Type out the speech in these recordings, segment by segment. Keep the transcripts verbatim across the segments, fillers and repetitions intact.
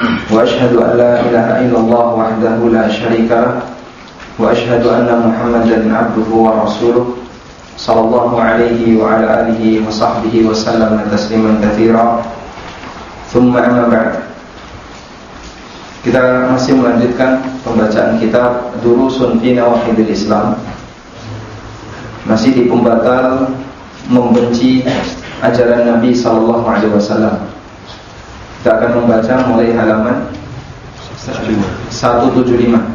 وأشهد أن لا إله إلا الله وحده لا شريك له وأشهد أن محمدا عبده ورسوله صلى الله عليه وعلى آله وصحبه وسلم تسليما كثيرا ثم أما بعد. Kita masih melanjutkan pembacaan kitab Durusun fi Nawaqidil Islam, masih di pembatal membenci ajaran Nabi sallallahu alaihi wasallam. Kita akan membaca mulai halaman seratus tujuh puluh lima.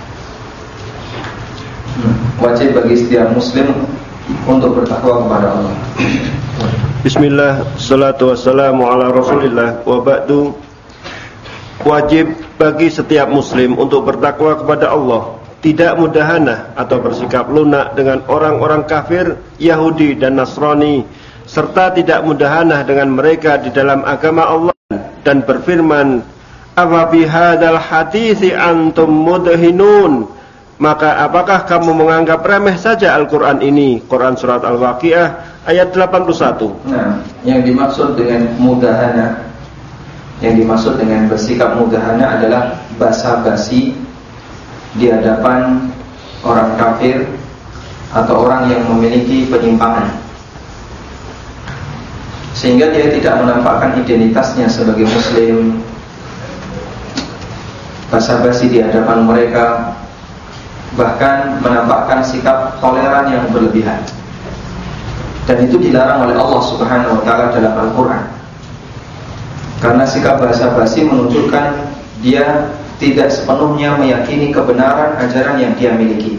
Wajib bagi setiap muslim untuk bertakwa kepada Allah. Bismillah, salatu wassalamu ala Rasulillah. Wa ba'du. Wajib bagi setiap muslim untuk bertakwa kepada Allah, tidak mudahana atau bersikap lunak dengan orang-orang kafir, Yahudi dan Nasrani, serta tidak mudahana dengan mereka di dalam agama Allah, dan berfirman, "Afa bi hadzal haditsi antum mudhinun?" Maka apakah kamu menganggap remeh saja Al-Quran ini? Quran Surat Al-Waqiah ayat delapan puluh satu. Nah, yang dimaksud dengan mudahana, yang dimaksud dengan bersikap mudahana adalah basa-basi di hadapan orang kafir atau orang yang memiliki penyimpangan, sehingga dia tidak menampakkan identitasnya sebagai muslim. Basa-basi di hadapan mereka, bahkan menampakkan sikap toleran yang berlebihan, dan itu dilarang oleh Allah Subhanahu wa taala dalam Al-Qur'an. Karena sikap basa-basi menunjukkan dia tidak sepenuhnya meyakini kebenaran ajaran yang dia miliki.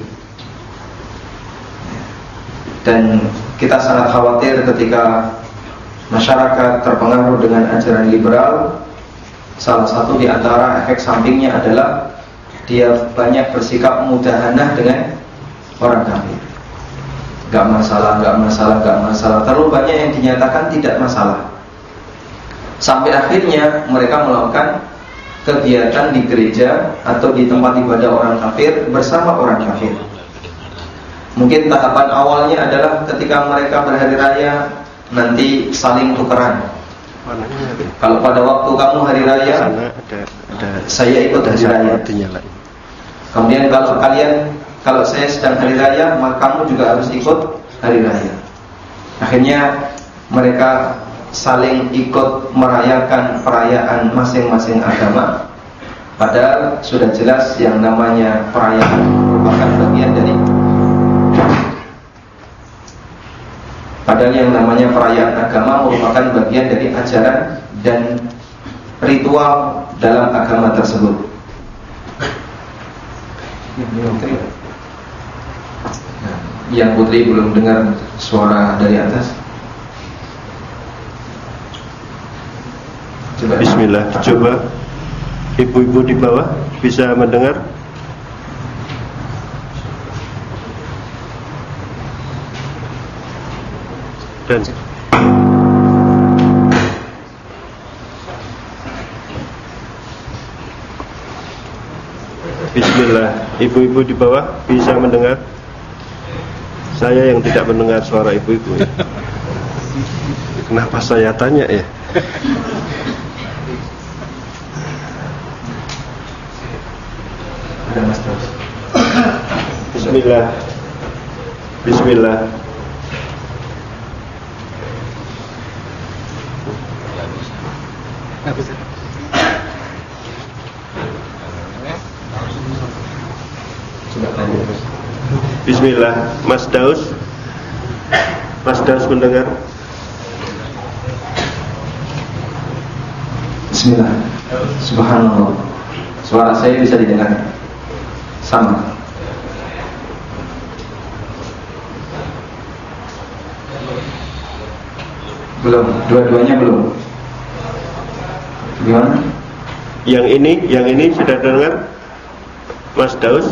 Dan kita sangat khawatir ketika masyarakat terpengaruh dengan ajaran liberal. Salah satu di antara efek sampingnya adalah dia banyak bersikap mudahanah dengan orang kafir. Gak masalah, gak masalah, gak masalah. Terlalu banyak yang dinyatakan tidak masalah, sampai akhirnya mereka melakukan kegiatan di gereja atau di tempat ibadah orang kafir bersama orang kafir. Mungkin tahapan awalnya adalah ketika mereka berhari raya, nanti saling tukeran. Kalau pada waktu kamu hari raya, ada, ada, saya ikut hari raya. Kemudian kalau kalian, kalau saya sedang hari raya, maka kamu juga harus ikut hari raya. Akhirnya mereka saling ikut merayakan perayaan masing-masing agama, padahal sudah jelas yang namanya perayaan merupakan bagian dari Padahal yang namanya perayaan agama merupakan bagian dari ajaran dan ritual dalam agama tersebut. Yang putri belum dengar suara dari atas. Coba. Bismillah, coba ibu-ibu di bawah bisa mendengar? Dan Bismillah, ibu-ibu di bawah bisa mendengar? Saya yang tidak mendengar suara ibu-ibu ya. Kenapa saya tanya ya? Bismillah. Bismillah. Bismillah. Mas Daus. Mas Daus mendengar? Bismillah. Subhanallah. Suara saya bisa didengar? Sama. Belum, dua-duanya belum. Gimana? Yang ini, yang ini sudah dengar? Mas Daus?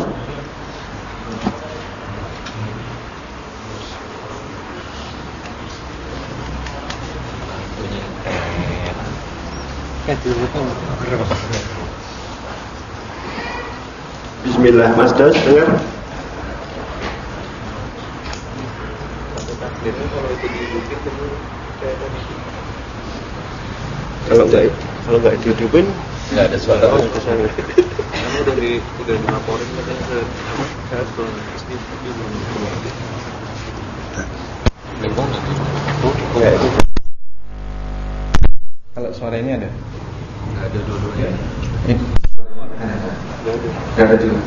Bismillah, Mas Daus dengar? Kalau enggak, kalau enggak dihidupin Nggak ada suara. Oh, saya udah di udah dilaporin katanya ke saya ke S D di Lembang nanti. Enggak itu. Kalau suara ini ada? Nggak ada dua-duanya. Ini. Nggak ada juga.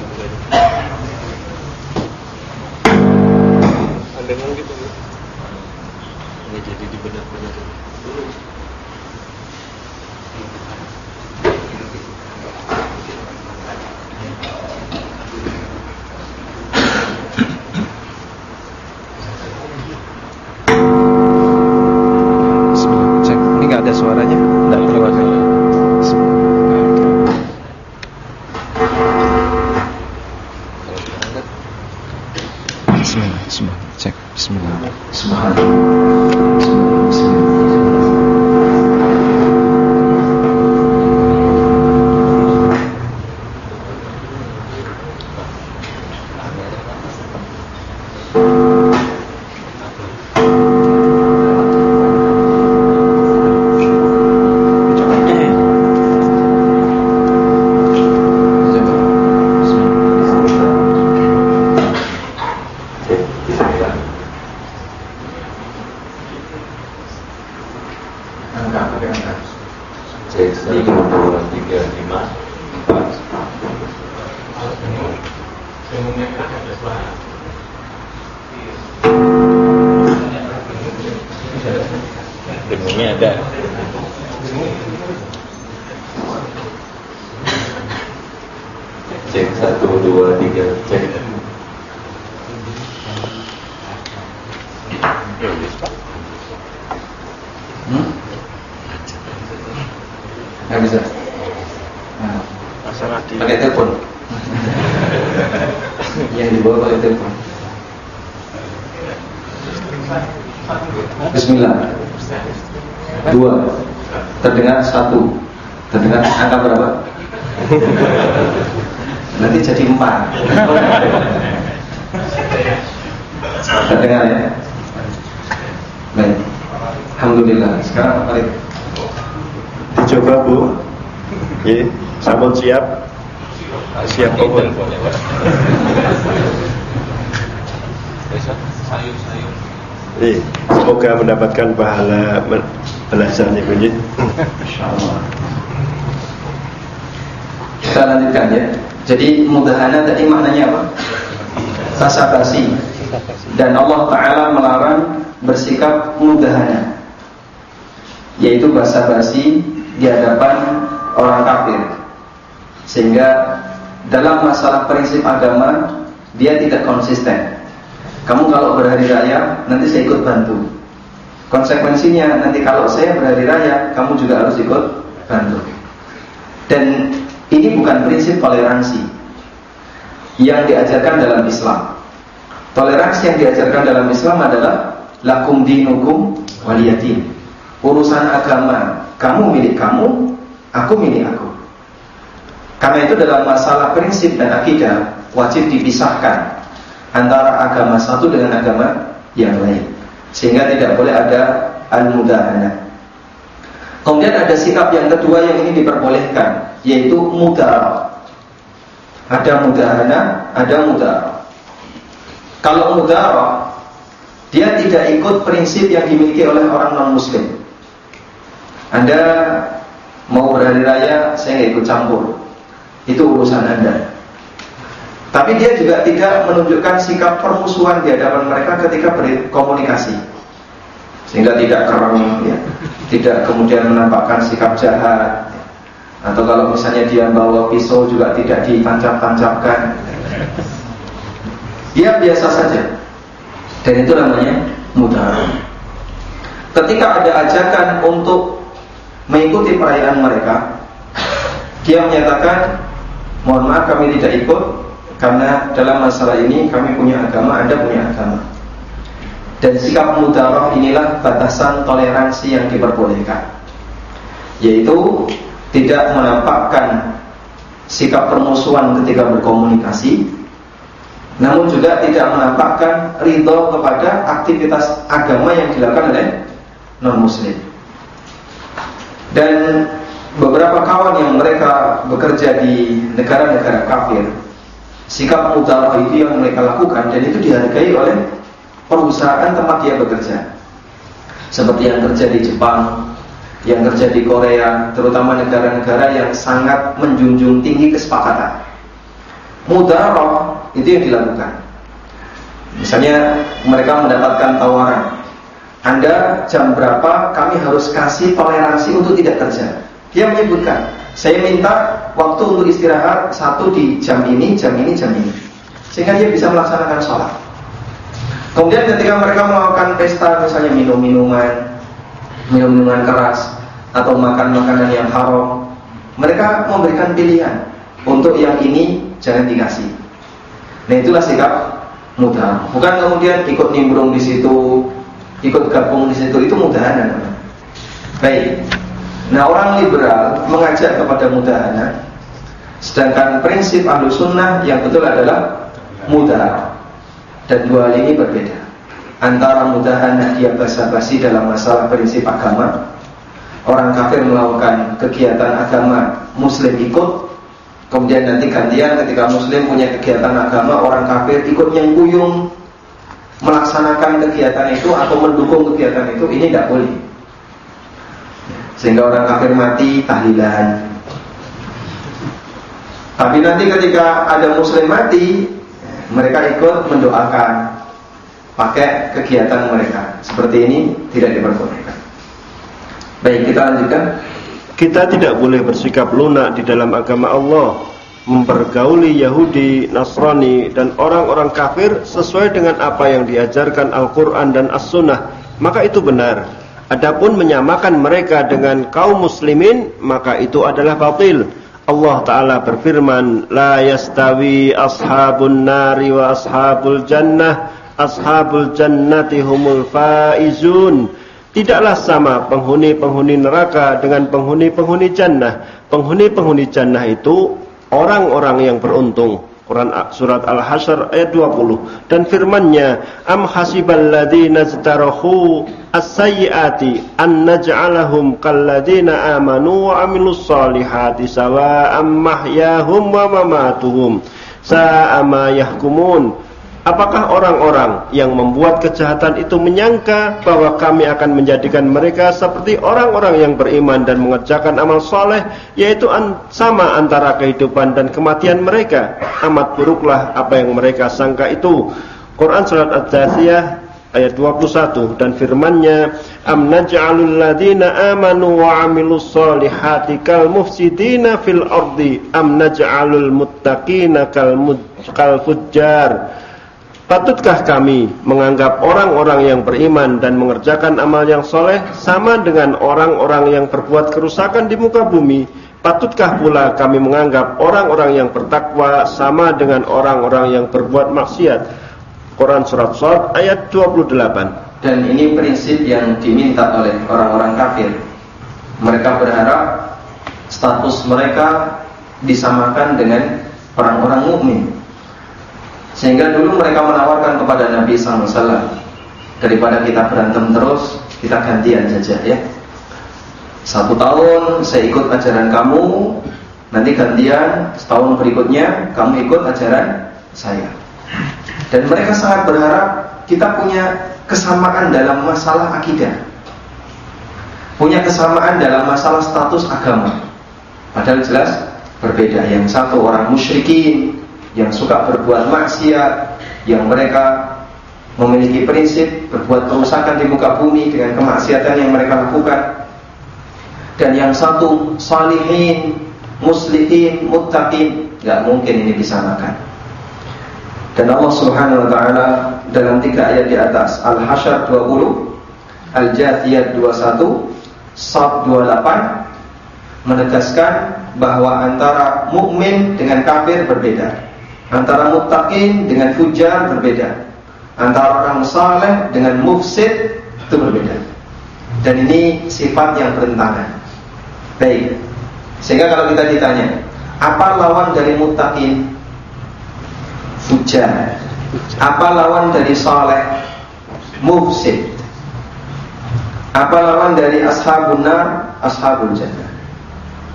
Ada yang gitu nih. Nggak jadi dibenar-benar dulu. Suaranya tidak terwakil. Bismillah, bismillah, cek, bismillah, Dengunya ada. Cek satu dua tiga cek. Hmm? Nggak bisa. Nah, Masalah di pakai telepon. Yang dibawa pakai telepon. Bismillah. Dua. Terdengar satu. Terdengar angka berapa? Nanti jadi empat. Terdengar ya? Baik. Alhamdulillah. Sekarang apa itu? Dicoba Bu. Oke, sampun siap. Siap pokok. sayur-sayur. Eh, semoga mendapatkan pahala belasan Ibu Nyi. Insyaallah. Kita lanjutkan ya. Jadi mudahana tadi maknanya apa? Basa-basi. Dan Allah Ta'ala melarang bersikap mudahana, yaitu basa-basi di hadapan orang kafir. Sehingga dalam masalah prinsip agama dia tidak konsisten. Kamu kalau berhari raya nanti saya ikut bantu. Konsekuensinya nanti kalau saya berhari raya kamu juga harus ikut bantu. Dan ini bukan prinsip toleransi yang diajarkan dalam Islam. Toleransi yang diajarkan dalam Islam adalah lakum dinukum waliyadin. Urusan agama kamu milik kamu, aku milik aku. Karena itu dalam masalah prinsip dan akidah wajib dipisahkan antara agama satu dengan agama yang lain, sehingga tidak boleh ada al-mudahana. Kemudian ada sikap yang kedua yang ini diperbolehkan, yaitu mudarah. Ada mudahana, ada mudarah. Kalau mudarah, dia tidak ikut prinsip yang dimiliki oleh orang non-muslim. Anda mau berhari raya, saya nggak ikut campur. Itu urusan Anda. Tapi dia juga tidak menunjukkan sikap permusuhan di hadapan mereka ketika berkomunikasi, sehingga tidak kereng, ya, tidak kemudian menampakkan sikap jahat. Atau kalau misalnya dia bawa pisau juga tidak ditancap-tancapkan. Dia biasa saja. Dan itu namanya mudarah. Ketika ada ajakan untuk mengikuti perayaan mereka, dia menyatakan, mohon maaf kami tidak ikut, karena dalam masalah ini kami punya agama, Anda punya agama. Dan sikap mudarah inilah batasan toleransi yang diperbolehkan, yaitu tidak menampakkan sikap permusuhan ketika berkomunikasi, namun juga tidak menampakkan ridho kepada aktivitas agama yang dilakukan oleh non-muslim. Dan beberapa kawan yang mereka bekerja di negara-negara kafir, sikap mudarah itu yang mereka lakukan dan itu dihargai oleh perusahaan tempat dia bekerja. Seperti yang terjadi di Jepang, yang terjadi di Korea, terutama negara-negara yang sangat menjunjung tinggi kesepakatan. Mudarah itu yang dilakukan. Misalnya mereka mendapatkan tawaran, Anda jam berapa kami harus kasih toleransi untuk tidak kerja. Dia menyebutkan, saya minta waktu untuk istirahat satu di jam ini, jam ini, jam ini, sehingga dia bisa melaksanakan sholat. Kemudian ketika mereka melakukan pesta, misalnya minum minuman, minum minuman keras atau makan makanan yang haram, mereka memberikan pilihan, untuk yang ini jangan dikasih. Nah itulah sikap mudah. Bukan kemudian ikut nimbrung di situ, ikut gabung di situ, itu mudahana. Baik. Nah orang liberal mengajak kepada mudahana, sedangkan prinsip ahlu sunnah yang betul adalah mudah. Dan dua hal ini berbeda. Antara mudahana dia basa-basi dalam masalah prinsip agama, orang kafir melakukan kegiatan agama, muslim ikut. Kemudian nanti gantian ketika muslim punya kegiatan agama, orang kafir ikut nyengkuyung melaksanakan kegiatan itu atau mendukung kegiatan itu, ini tidak boleh. Sehingga orang kafir mati tahlilan. Tapi nanti ketika ada muslim mati, mereka ikut mendoakan pakai kegiatan mereka. Seperti ini tidak diperbolehkan. Baik, kita lanjutkan. Kita tidak boleh bersikap lunak di dalam agama Allah, mempergauli Yahudi, Nasrani, dan orang-orang kafir sesuai dengan apa yang diajarkan Al-Quran dan As-Sunnah, maka itu benar. Adapun menyamakan mereka dengan kaum muslimin, maka itu adalah batil. Allah Ta'ala berfirman, La yastawi ashabun nari wa ashabul jannah, ashabul jannati humul faizun. Tidaklah sama penghuni-penghuni neraka dengan penghuni-penghuni jannah. Penghuni-penghuni jannah itu orang-orang yang beruntung. Quran surat Al-Hasyr ayat dua puluh. Dan firman-Nya, Am hasibal ladzina ztarahu as-sayyiati an naj'alahum kalladzina amanu wa amilus solihati sawa'am mahyahum wa mamatuhum sa'a ma yahkumun. Apakah orang-orang yang membuat kejahatan itu menyangka bahwa kami akan menjadikan mereka seperti orang-orang yang beriman dan mengerjakan amal soleh, yaitu an- sama antara kehidupan dan kematian mereka? Amat buruklah apa yang mereka sangka itu. Quran surat Ad-Dathiyah ayat dua puluh satu. Dan firman-Nya, Am naj'alul ladzina amanu wa amilus solihati kal mufsidina fil ardi am naj'alul muttaqina kal mud- kal fujjar. Patutkah kami menganggap orang-orang yang beriman dan mengerjakan amal yang soleh sama dengan orang-orang yang berbuat kerusakan di muka bumi? Patutkah pula kami menganggap orang-orang yang bertakwa sama dengan orang-orang yang berbuat maksiat? Quran surat Shad ayat dua puluh delapan. Dan ini prinsip yang diminta oleh orang-orang kafir. Mereka berharap status mereka disamakan dengan orang-orang mukmin. Sehingga dulu mereka menawarkan kepada Nabi sallallahu alaihi wasallam, daripada kita berantem terus, kita gantian saja ya. Satu tahun saya ikut ajaran kamu, nanti gantian setahun berikutnya kamu ikut ajaran saya. Dan mereka sangat berharap kita punya kesamaan dalam masalah akidah, punya kesamaan dalam masalah status agama. Padahal jelas berbeda. Yang satu orang musyrikin yang suka berbuat maksiat, yang mereka memiliki prinsip berbuat kerusakan di muka bumi dengan kemaksiatan yang mereka lakukan. Dan yang satu salihin, muslimin, muttaqin. Gak mungkin ini disamakan. Dan Allah Subhanahu wa ta'ala dalam tiga ayat di atas, Al-Hasyr dua puluh, Al-Jathiyat dua puluh satu, Shad dua puluh delapan, menegaskan bahwa antara mukmin dengan kafir berbeda, antara muttaqin dengan fujar berbeda, antara orang saleh dengan mufsid itu berbeda. Dan ini sifat yang bertentangan. Baik. Sehingga kalau kita ditanya, apa lawan dari muttaqin? Fujar. Apa lawan dari saleh? Mufsid. Apa lawan dari ashabun nar? Ashabul jannah.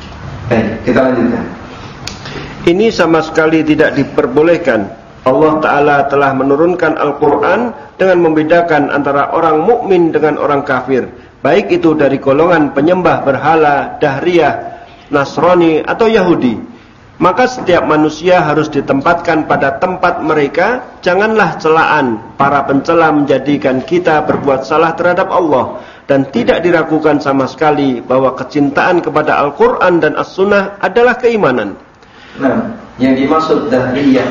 Baik, kita lanjutkan. Ini sama sekali tidak diperbolehkan. Allah Ta'ala telah menurunkan Al-Quran dengan membedakan antara orang mukmin dengan orang kafir, baik itu dari golongan penyembah berhala, Dahriyah, Nasrani atau Yahudi. Maka setiap manusia harus ditempatkan pada tempat mereka. Janganlah celaan para pencela menjadikan kita berbuat salah terhadap Allah. Dan tidak diragukan sama sekali bahwa kecintaan kepada Al-Quran dan As-Sunnah adalah keimanan. Nah, yang dimaksud Dahriyah,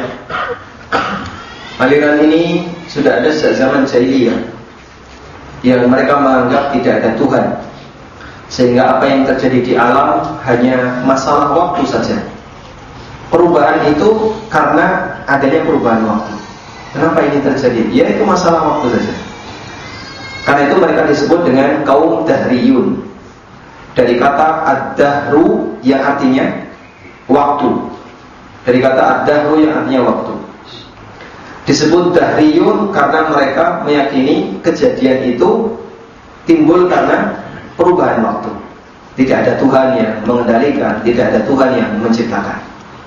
aliran ini sudah ada sejak zaman jahiliyah, yang mereka menganggap tidak ada Tuhan, sehingga apa yang terjadi di alam hanya masalah waktu saja. Perubahan itu karena adanya perubahan waktu. Kenapa ini terjadi? Ya, itu masalah waktu saja. Karena itu mereka disebut dengan kaum Dahriyun, dari kata ad-dahru yang artinya waktu, dari kata ad-dahru yang artinya waktu. Disebut Dahriyun karena mereka meyakini kejadian itu timbul karena perubahan waktu. Tidak ada Tuhan yang mengendalikan, tidak ada Tuhan yang menciptakan.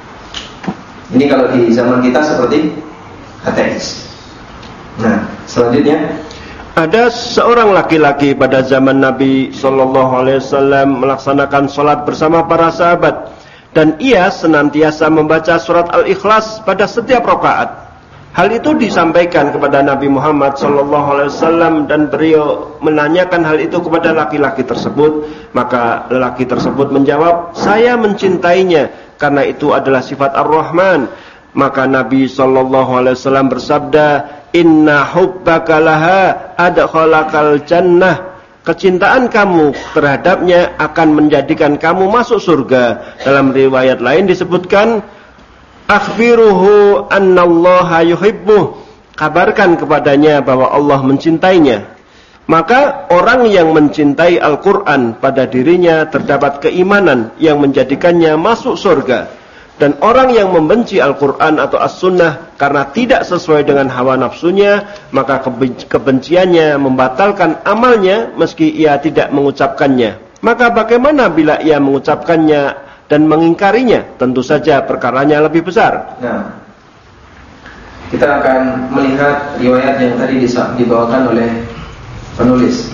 Ini kalau di zaman kita seperti ateis. Nah, selanjutnya ada seorang laki-laki pada zaman Nabi Shallallahu Alaihi Wasallam melaksanakan sholat bersama para sahabat, dan ia senantiasa membaca surat Al-Ikhlas pada setiap rakaat. Hal itu disampaikan kepada Nabi Muhammad Shallallahu Alaihi Wasallam, dan beliau menanyakan hal itu kepada laki-laki tersebut. Maka lelaki tersebut menjawab, saya mencintainya karena itu adalah sifat Ar-Rahman. Maka Nabi Shallallahu Alaihi Wasallam bersabda, Inna hubbaka laha adkhalakal jannah. Kecintaan kamu terhadapnya akan menjadikan kamu masuk surga. Dalam riwayat lain disebutkan, akhbiruhu annallaha yuhibbuh. Kabarkan kepadanya bahwa Allah mencintainya. Maka orang yang mencintai Al-Quran, pada dirinya terdapat keimanan yang menjadikannya masuk surga. Dan orang yang membenci Al-Quran atau As-Sunnah karena tidak sesuai dengan hawa nafsunya, maka kebenciannya membatalkan amalnya meski ia tidak mengucapkannya. Maka bagaimana bila ia mengucapkannya dan mengingkarinya? Tentu saja perkaranya lebih besar. Nah, kita akan melihat riwayat yang tadi dibawakan oleh penulis.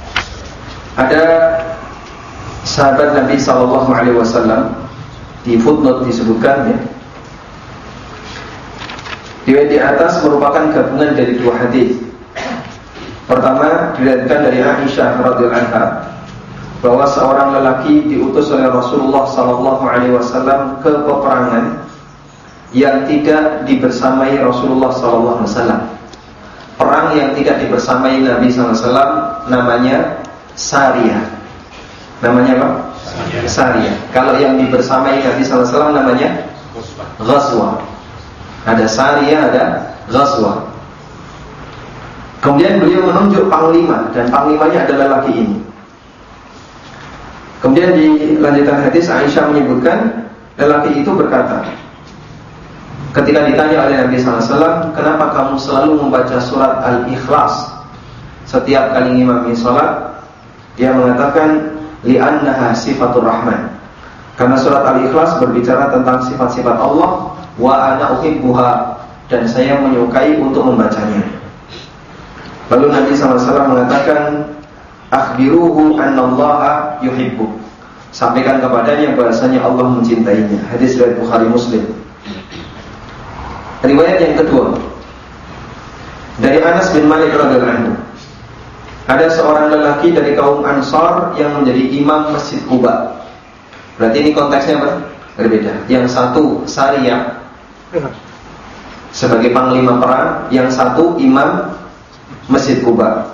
Ada sahabat Nabi Sallallahu Alaihi Wasallam, di footnote disebutkan, ya, riwayat di atas merupakan gabungan dari dua hadis. Pertama diriwayatkan dari Aisyah radhiyallahu anha bahwa seorang lelaki diutus oleh Rasulullah sallallahu alaihi wasallam ke peperangan yang tidak dibersamai Rasulullah sallallahu alaihi wasallam. Perang yang tidak dibersamai Nabi sallallahu alaihi wasallam namanya Sariyah. Namanya apa? Sariyah. Kalau yang dibersamai Nabi sallallahu alaihi wasallam namanya Ghazwah. Ada Sariyah, ada Ghazwah. Kemudian beliau menunjuk panglima, dan panglimanya adalah lelaki ini. Kemudian di lanjutan hadis Aisyah menyebutkan, lelaki itu berkata, ketika ditanya oleh Nabi sallallahu alaihi wasallam, kenapa kamu selalu membaca surat Al-Ikhlas setiap kali ngimami salat? Dia mengatakan, li'annaha sifatur rahman. Karena surat Al-Ikhlas berbicara tentang sifat-sifat Allah, wa ana uhibbuha, dan saya menyukai untuk membacanya. Lalu Nabi sallallahu alaihi wasallam mengatakan, akhbiruhu annallaha yuhibbu. Sampaikan kepadanya bahasanya Allah mencintainya. Hadis riwayat Bukhari Muslim. Riwayat yang kedua dari Anas bin Malik radhiyallahu anhu. Ada seorang lelaki dari kaum Ansar yang menjadi imam Masjid Quba. Berarti ini konteksnya apa? Berbeda. Yang satu Sariyah sebagai panglima perang, yang satu imam Masjid Quba.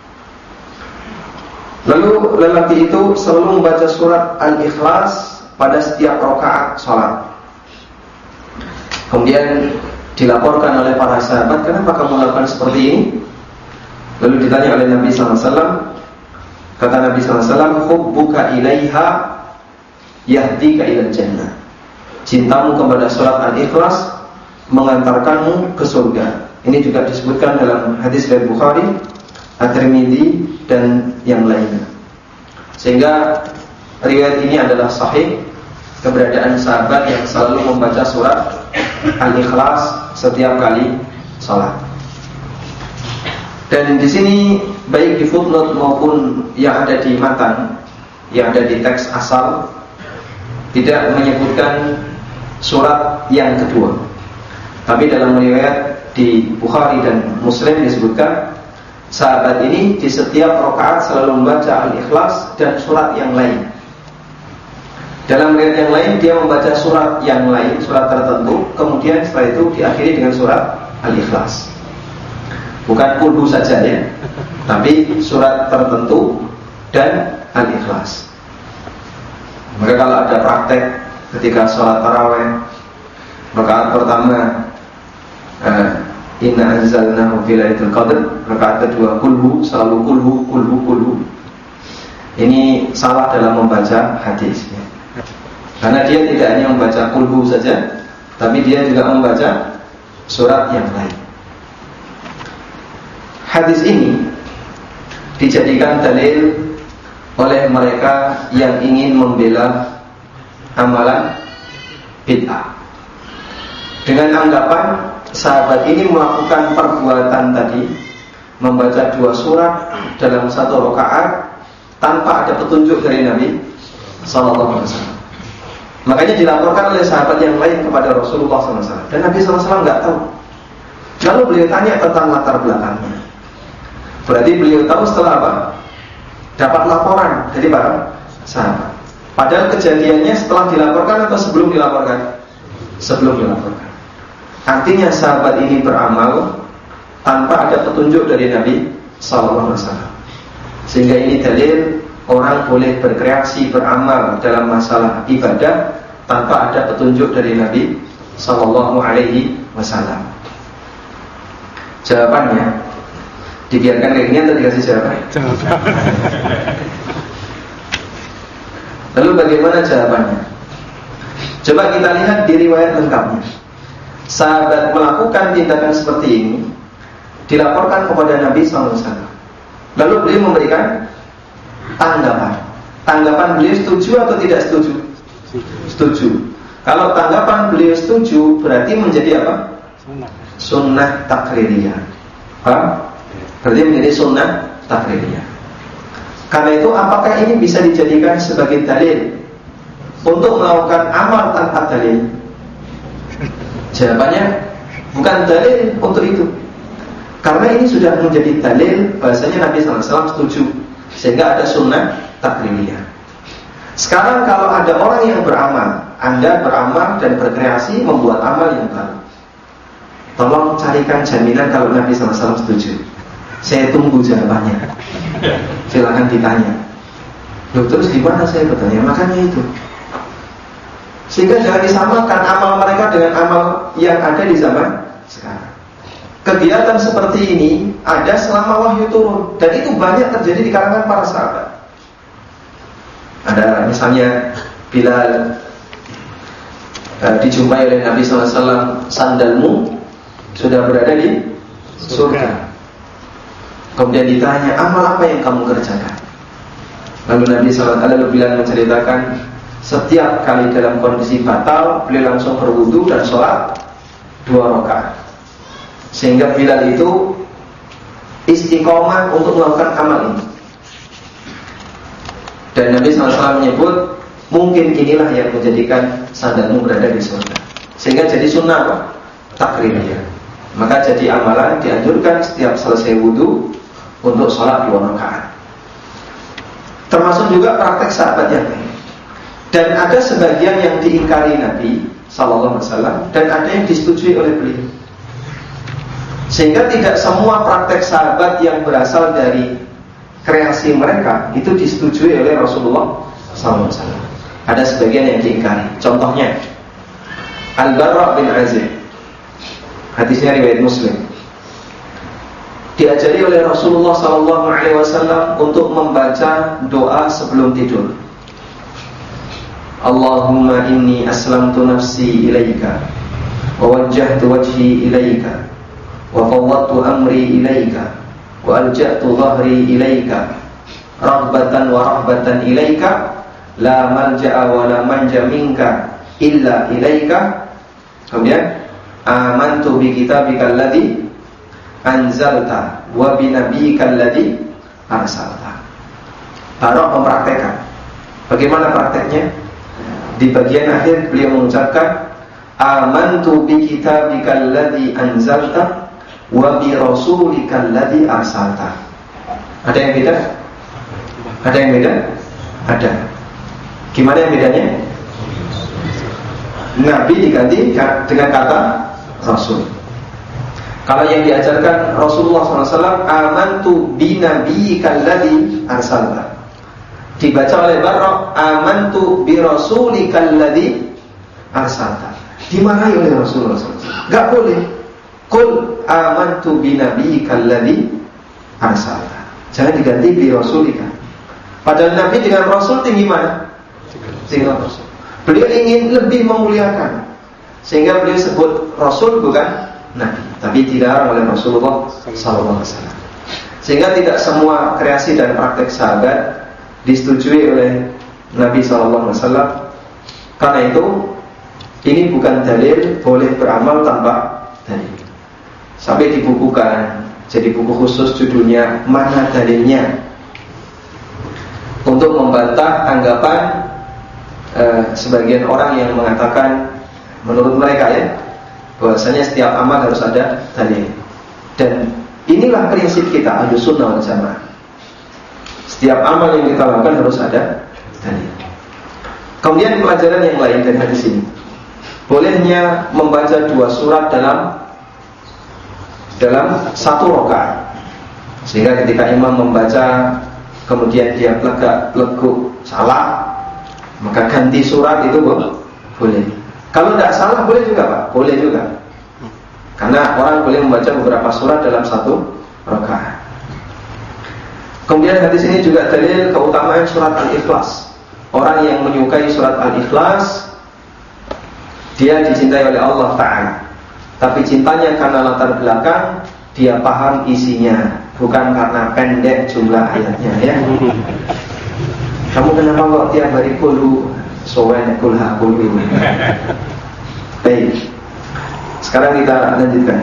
Lalu lelaki itu selalu membaca surat Al-Ikhlas pada setiap rakaat salat. Kemudian dilaporkan oleh para sahabat, kenapa kamu melakukan seperti ini? Lalu ditanya oleh Nabi sallallahu alaihi wasallam, kata Nabi sallallahu alaihi wasallam, hubbuka ilaiha yahdika ilal jannah. Cintamu kepada surat Al-Ikhlas mengantarkanmu ke surga. Ini juga disebutkan dalam hadis dari Bukhari, At-Tirmidzi dan yang lainnya. Sehingga riwayat ini adalah sahih keberadaan sahabat yang selalu membaca surat Al-Ikhlas setiap kali sholat. Dan di sini baik di footnote maupun yang ada di matan, yang ada di teks asal, tidak menyebutkan surat yang kedua. Tapi dalam riwayat di Bukhari dan Muslim disebutkan sahabat ini di setiap rakaat selalu membaca Al-Ikhlas dan surat yang lain. Dalam riwayat yang lain dia membaca surat yang lain, surat tertentu, kemudian setelah itu diakhiri dengan surat Al-Ikhlas. Bukan kulhu saja ya, tapi surat tertentu dan Al-Ikhlas. Maka kalau ada praktek ketika sholat tarawih rakaat pertama eh, Inna anzalnahu fi lailatul qadr, rakaat kedua kulhu, selalu kulhu, kulhu, kulhu. Ini salah dalam membaca hadis ya. Karena dia tidak hanya membaca kulhu saja, tapi dia juga membaca surat yang lain. Hadis ini dijadikan dalil oleh mereka yang ingin membela amalan bid'ah dengan anggapan sahabat ini melakukan perbuatan tadi, membaca dua surat dalam satu rakaat tanpa ada petunjuk dari Nabi sallallahu alaihi wasallam. Makanya dilaporkan oleh sahabat yang lain kepada Rasulullah sallallahu alaihi wasallam, dan Nabi sallallahu alaihi wasallam nggak tahu. Lalu beliau tanya tentang latar belakangnya. Berarti beliau tahu setelah apa? Dapat laporan dari para sahabat. Padahal kejadiannya setelah dilaporkan atau sebelum dilaporkan? Sebelum dilaporkan. Artinya sahabat ini beramal tanpa ada petunjuk dari Nabi sallallahu alaihi wasallam. Sehingga ini dalil orang boleh berkreasi, beramal dalam masalah ibadah tanpa ada petunjuk dari Nabi sallallahu alaihi wasallam. Jawabannya dibiarkan kayak gini atau dikasih jawaban? Lalu bagaimana jawabannya? Coba kita lihat di riwayat lengkapnya. Sahabat melakukan tindakan seperti ini dilaporkan kepada Nabi sallallahu alaihi wasallam. Lalu beliau memberikan tanggapan. Tanggapan beliau setuju atau tidak setuju? Setuju. Kalau tanggapan beliau setuju, berarti menjadi apa? Sunnah takririyah. Paham? Berarti menjadi sunnah takririyah. Karena itu apakah ini bisa dijadikan sebagai dalil untuk melakukan amal tanpa dalil? Jawabannya bukan dalil untuk itu. Karena ini sudah menjadi dalil bahasanya Nabi sallallahu alaihi wasallam setuju, sehingga ada sunnah takririyah. Sekarang kalau ada orang yang beramal, Anda beramal dan berkreasi membuat amal yang baru, tolong carikan jaminan kalau Nabi sallallahu alaihi wasallam setuju. Saya tunggu jawabannya. Silakan ditanya. Loh, terus gimana saya bertanya? Makanya itu. Sehingga jangan disamakan amal mereka dengan amal yang ada di zaman sekarang. Kegiatan seperti ini ada selama wahyu turun, dan itu banyak terjadi di kalangan para sahabat. Ada misalnya Bilal uh, dijumpai oleh Nabi sallallahu alaihi wasallam, sandalmu sudah berada di surga. Kemudian ditanya, amal apa yang kamu kerjakan? Lalu Nabi sallallahu alaihi wasallam Bilal menceritakan, setiap kali dalam kondisi batal beliau langsung berwudu dan sholat dua rakaat. Sehingga Bilal itu istiqomah untuk melakukan amal ini. Dan Nabi sallallahu alaihi wasallam menyebut, mungkin inilah yang menjadikan sandalmu berada di surga. Sehingga jadi sunnah apa? Takririyah. Maka jadi amalan dianjurkan setiap selesai wudu untuk sholat dua rakaat. Termasuk juga praktek sahabat yang lain. Dan ada sebagian yang diingkari Nabi sallallahu alaihi wasallam, dan ada yang disetujui oleh beliau. Sehingga tidak semua praktek sahabat yang berasal dari kreasi mereka itu disetujui oleh Rasulullah sallallahu alaihi wasallam. Ada sebagian yang diingkari. Contohnya Al-Barra bin Azib, hadisnya riwayat Muslim, diajari oleh Rasulullah sallallahu alaihi wasallam untuk membaca doa sebelum tidur. Allahumma inni aslamtu nafsi ilaika wa wajjahtu wajhi ilaika wa fawwadtu amri ilaika wa alja'tu dhahri ilaika raghbatan wa rahbatan ilaika la malja'a wa la manja minka illa ilaika. Kemudian amantu bi kitabikal ladzi anzalta wa bi nabiyyikal ladzi arsalta. Lalu mempraktekkan. Bagaimana prakteknya? Di bagian akhir beliau mengucapkan amantu bi kitabikal ladzi anzalta wa bi rasulikal ladzi arsalta. Ada yang beda? Ada yang beda? Ada. Gimana yang bedanya? Nabi diganti dengan kata Rasul. Kalau yang diajarkan Rasulullah shallallahu alaihi wasallam amantu bi nabiyyikal ladzi arsalta, dibaca oleh Barra amantu bi rasulikal ladzi arsalta, dimarahi oleh Rasulullah shallallahu alaihi wasallam. Gak boleh. Qul amantu bi nabiyyikal ladzi arsalta, jangan diganti bi rasulika. Padahal Nabi dengan Rasul tinggi mana? Tinggi Rasul. Beliau ingin lebih memuliakan, sehingga beliau sebut Rasul bukan Nabi, tapi dilarang oleh Rasulullah shallallahu alaihi wasallam. Sehingga tidak semua kreasi dan praktek sahabat disetujui oleh Nabi shallallahu alaihi wasallam. Karena itu, ini bukan dalil boleh beramal tanpa dalil. Sampai dibukukan jadi buku khusus judulnya Mana Dalilnya, untuk membantah anggapan eh, sebagian orang yang mengatakan menurut mereka ya bahwasanya setiap amal harus ada dalil. Dan inilah prinsip kita Ahlus Sunnah wal Jamaah. Setiap amal yang kita lakukan harus ada dalil. Kemudian pelajaran yang lain dari hadis ini, bolehnya membaca dua surat dalam dalam satu rakaat. Sehingga ketika imam membaca kemudian dia plegak-pleguk salah, maka ganti surat itu boleh. Kalau tidak salah boleh juga Pak, boleh juga. Karena orang boleh membaca beberapa surat dalam satu rakaat. Kemudian hadis ini juga dalil keutamaan surat Al-Ikhlas. Orang yang menyukai surat Al-Ikhlas, dia dicintai oleh Allah Ta'ala. Tapi cintanya karena latar belakang dia paham isinya, bukan karena pendek jumlah ayatnya ya. Kamu kenapa kok tiap hari kulu sowen kulha kulu? Baik. Sekarang kita lanjutkan.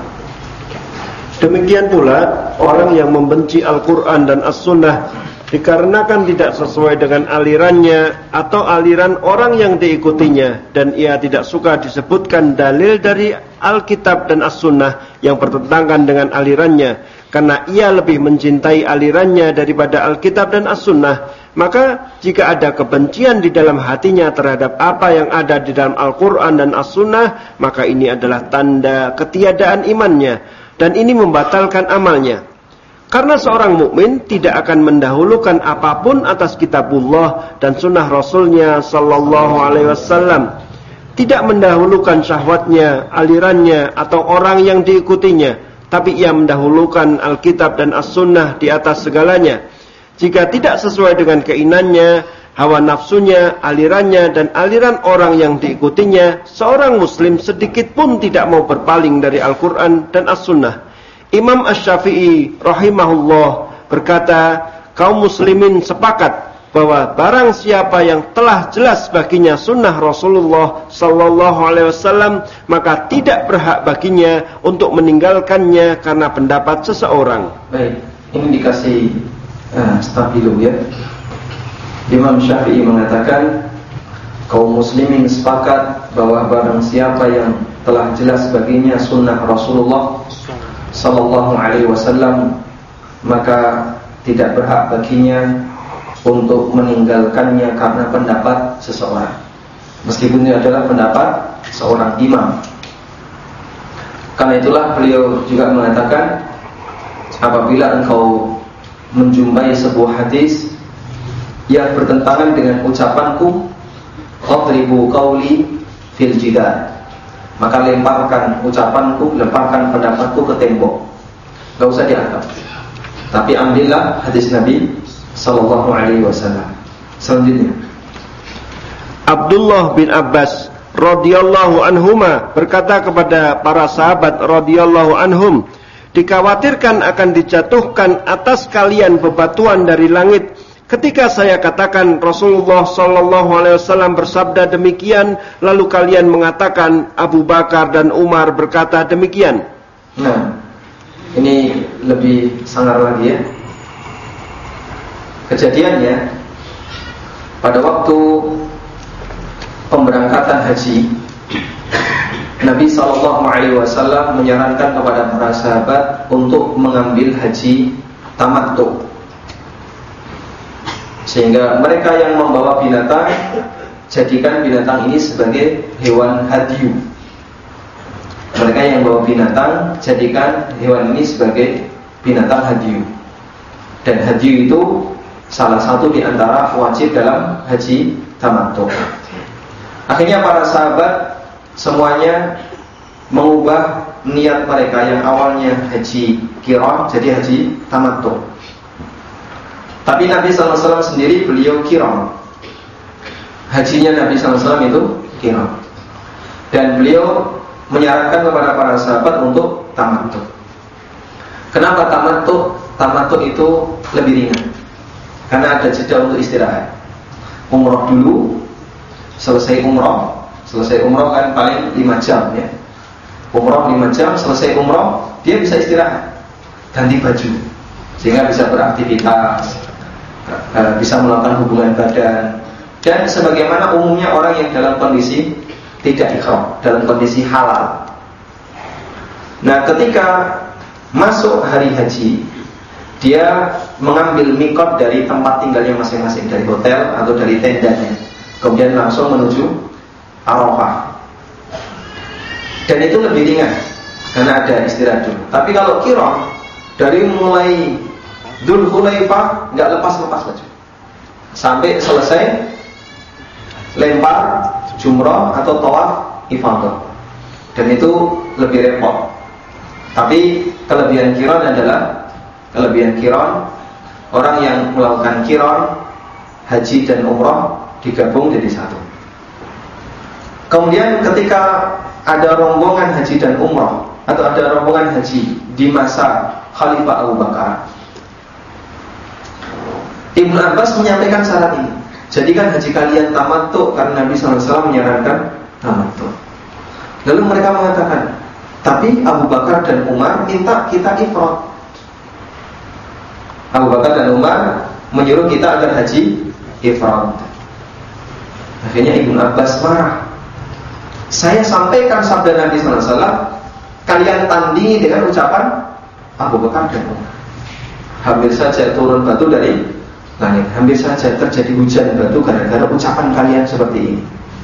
Demikian pula orang yang membenci Al-Quran dan As-Sunnah dikarenakan tidak sesuai dengan alirannya atau aliran orang yang diikutinya, dan ia tidak suka disebutkan dalil dari Alkitab dan As-Sunnah yang bertentangan dengan alirannya, karena ia lebih mencintai alirannya daripada Alkitab dan As-Sunnah. Maka jika ada kebencian di dalam hatinya terhadap apa yang ada di dalam Al-Quran dan As-Sunnah, maka ini adalah tanda ketiadaan imannya, dan ini membatalkan amalnya. Karena seorang mukmin tidak akan mendahulukan apapun atas kitabullah dan sunnah Rasulnya sallallahu alaihi wasallam. Tidak mendahulukan syahwatnya, alirannya, atau orang yang diikutinya, tapi ia mendahulukan Alkitab dan As-Sunnah di atas segalanya. Jika tidak sesuai dengan keinginannya, hawa nafsunya, alirannya, dan aliran orang yang diikutinya, seorang muslim sedikit pun tidak mau berpaling dari Al-Quran dan As-Sunnah. Imam Asy-Syafi'i rahimahullah berkata, kaum muslimin sepakat bahwa barang siapa yang telah jelas baginya sunnah Rasulullah sallallahu alaihi wasallam, maka tidak berhak baginya untuk meninggalkannya karena pendapat seseorang. Baik, ini dikasih uh, stabilo ya. Imam Syafi'i mengatakan kaum muslimin sepakat bahwa barang siapa yang telah jelas baginya sunnah Rasulullah sallallahu alaihi wasallam, maka tidak berhak baginya untuk meninggalkannya karena pendapat seseorang, meskipun ini adalah pendapat seorang imam. Karena itulah beliau juga mengatakan, apabila engkau menjumpai sebuah hadis yang bertentangan dengan ucapanku, qadribu qawli fil jidal, maka lemparkan ucapanku, lemparkan pendapatku ke tembok. Gak usah dianggap, tapi ambillah hadis Nabi sallallahu alaihi wasallam. Selanjutnya, Abdullah bin Abbas radhiyallahu anhuma berkata kepada para sahabat radhiyallahu anhum, dikhawatirkan akan dijatuhkan atas kalian bebatuan dari langit ketika saya katakan Rasulullah Sallallahu Alaihi Wasallam bersabda demikian, lalu kalian mengatakan Abu Bakar dan Umar berkata demikian. Nah, ini lebih sangar lagi ya. Kejadiannya pada waktu pemberangkatan haji, Nabi Sallallahu Alaihi Wasallam menyarankan kepada para sahabat untuk mengambil haji tamattu. Sehingga mereka yang membawa binatang, jadikan binatang ini sebagai hewan hadyu. Mereka yang membawa binatang, jadikan hewan ini sebagai binatang hadyu. Dan hadyu itu salah satu di antara wajib dalam haji tamattu. Akhirnya para sahabat semuanya mengubah niat mereka yang awalnya haji qiran jadi haji tamattu. Tapi Nabi sallallahu alaihi wasallam sendiri beliau qiran. Hajinya Nabi sallallahu alaihi wasallam itu qiran. Dan beliau menyarankan kepada para sahabat untuk tamattu. Kenapa tamattu? Tamattu itu lebih ringan. Karena ada jeda untuk istirahat. Umrah dulu, selesai umrah, selesai umrah kan paling lima jam ya. Umrah lima jam, selesai umrah, dia bisa istirahat, ganti baju, sehingga bisa beraktivitas, bisa melakukan hubungan badan. Dan sebagaimana umumnya orang yang dalam kondisi tidak ihram, dalam kondisi halal. Nah, ketika masuk hari haji, dia mengambil mikot dari tempat tinggalnya masing-masing, dari hotel atau dari tendanya, kemudian langsung menuju Arafah. Dan itu lebih ringan karena ada istirahat dulu. Tapi kalau qiran, dari mulai Dzul Hulaifah nggak lepas-lepas baju sampai selesai lempar jumrah atau tawaf ifadah. Dan itu lebih repot. Tapi kelebihan qiran adalah Kelebihan qiran, orang yang melakukan qiran, haji dan umrah digabung jadi satu. Kemudian ketika ada rombongan haji dan umrah, atau ada rombongan haji di masa Khalifah Abu Bakar, Ibnu Abbas menyampaikan syarat ini: jadikan haji kalian tamattu, karena Nabi sallallahu alaihi wasallam menyarankan tamattu. Lalu mereka mengatakan, tapi Abu Bakar dan Umar minta kita ifrad. Abu Bakar dan Umar menyuruh kita agar haji ifrad. Akhirnya Ibnu Abbas marah. Saya sampaikan sabda Nabi sallallahu alaihi wasallam, kalian tandingi dengan ucapan Abu Bakar dan Umar. Hampir saja turun batu dari langit, hampir saja terjadi hujan batu gara-gara ucapan kalian seperti ini.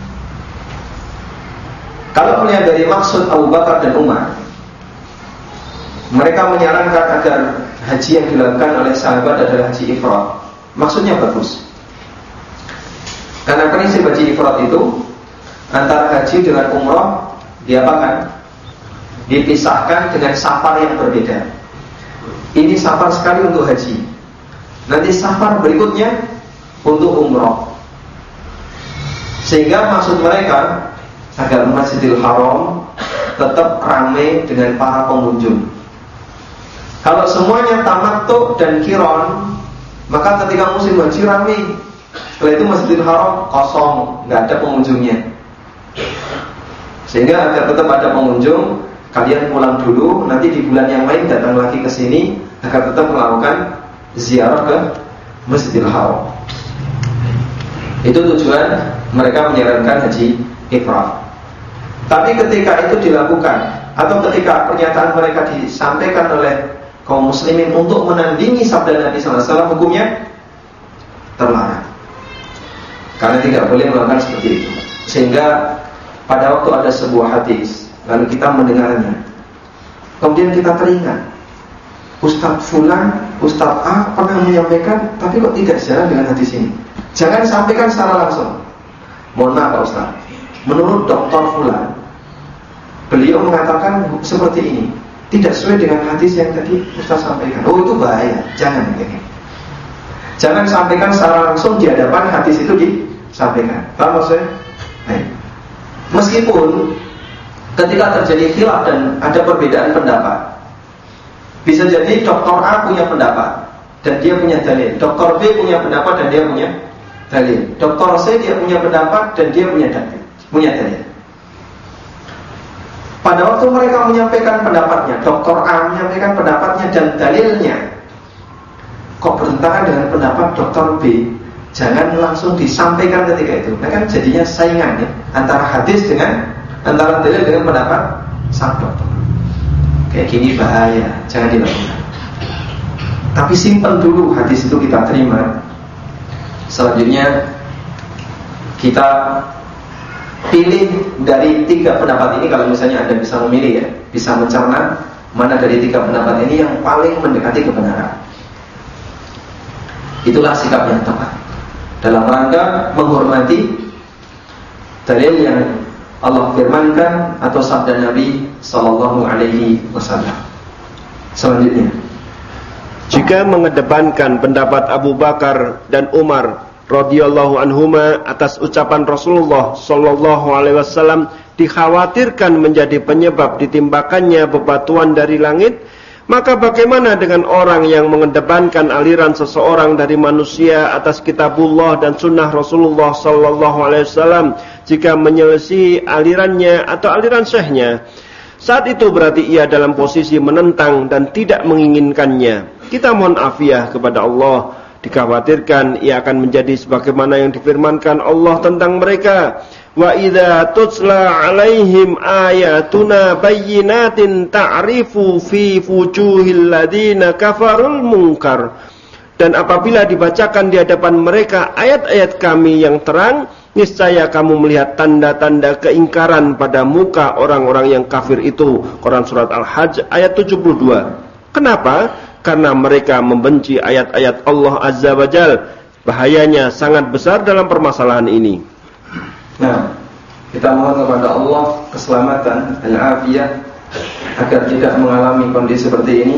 Kalau melihat dari maksud Abu Bakar dan Umar, mereka menyarankan agar haji yang dilakukan oleh sahabat adalah haji ifrad. Maksudnya bagus. Karena prinsip haji ifrad itu antara haji dengan umrah diapakan? Dipisahkan dengan safar yang berbeda. Ini safar sekali untuk haji, nanti safar berikutnya untuk umrah. Sehingga maksud mereka agar Masjidil Haram tetap ramai dengan para pengunjung. Kalau semuanya tamattu dan qiran, maka ketika musim haji ramai. Setelah itu Masjidil Haram kosong, nggak ada pengunjungnya. Sehingga agar tetap ada pengunjung, kalian pulang dulu, nanti di bulan yang lain datang lagi ke sini agar tetap melakukan ziarah ke Masjidil Haram. Itu tujuan mereka menyarankan haji ifrad. Tapi ketika itu dilakukan, atau ketika pernyataan mereka disampaikan oleh kaum muslimin untuk menandingi sabda Nabi sallallahu alaihi wasallam, hukumnya terlarang. Karena tidak boleh melakukan seperti itu. Sehingga pada waktu ada sebuah hadis, lalu kita mendengarnya, kemudian kita teringat, Ustadz Fulan, Ustadz A pernah menyampaikan, tapi kok tidak sejalan dengan hadis ini. Jangan sampaikan secara langsung. Mohon maaf Pak Ustadz, menurut Doktor Fulan, beliau mengatakan seperti ini, tidak sesuai dengan hadis yang tadi Ustaz sampaikan. Oh, itu bahaya, jangan begini. Jangan sampaikan secara langsung di hadapan hadis itu disampaikan. Paham maksudnya? Baik. Meskipun ketika terjadi khilaf dan ada perbedaan pendapat, bisa jadi Doktor A punya pendapat, dan dia punya dalil. Doktor B punya pendapat dan dia punya dalil. Doktor C dia punya pendapat dan dia punya dalil. Punya dalil. Pada waktu mereka menyampaikan pendapatnya, Doktor A menyampaikan pendapatnya dan dalilnya kok bertentangan dengan pendapat Doktor B, jangan langsung disampaikan ketika itu. Nah kan jadinya saingan ya, antara hadis dengan antara dalil dengan pendapat sang dokter. Kayak gini bahaya, jangan dilakukan. Tapi simpan dulu hadis itu kita terima. Selanjutnya kita pilih dari tiga pendapat ini. Kalau misalnya Anda bisa memilih ya, bisa mencerna mana dari tiga pendapat ini yang paling mendekati kebenaran. Itulah sikap yang tepat dalam rangka menghormati dalil yang Allah firmankan atau sabda Nabi sallallahu alaihi wasallam. Selanjutnya, jika mengedepankan pendapat Abu Bakar dan Umar radhiyallahu anhuma atas ucapan Rasulullah sallallahu alaihi wasallam dikhawatirkan menjadi penyebab ditimbakannya bebatuan dari langit, maka bagaimana dengan orang yang mengedepankan aliran seseorang dari manusia atas kitabullah dan sunnah Rasulullah sallallahu alaihi wasallam jika menyelesaikan alirannya atau aliran syekhnya? Saat itu berarti ia dalam posisi menentang dan tidak menginginkannya. Kita mohon afiyah kepada Allah. Dikhawatirkan ia akan menjadi sebagaimana yang difirmankan Allah tentang mereka. Wa idza tutla alaihim ayatuna bayyinatin ta'rifu fi wujuhil ladina kafarul munkar. Dan apabila dibacakan di hadapan mereka ayat-ayat kami yang terang, niscaya kamu melihat tanda-tanda keingkaran pada muka orang-orang yang kafir itu. Quran surat Al-Hajj ayat tujuh puluh dua. Kenapa? Karena mereka membenci ayat-ayat Allah Azza wa Jal. Bahayanya sangat besar dalam permasalahan ini. Nah, kita mohon kepada Allah keselamatan, al-afiyah, agar tidak mengalami kondisi seperti ini,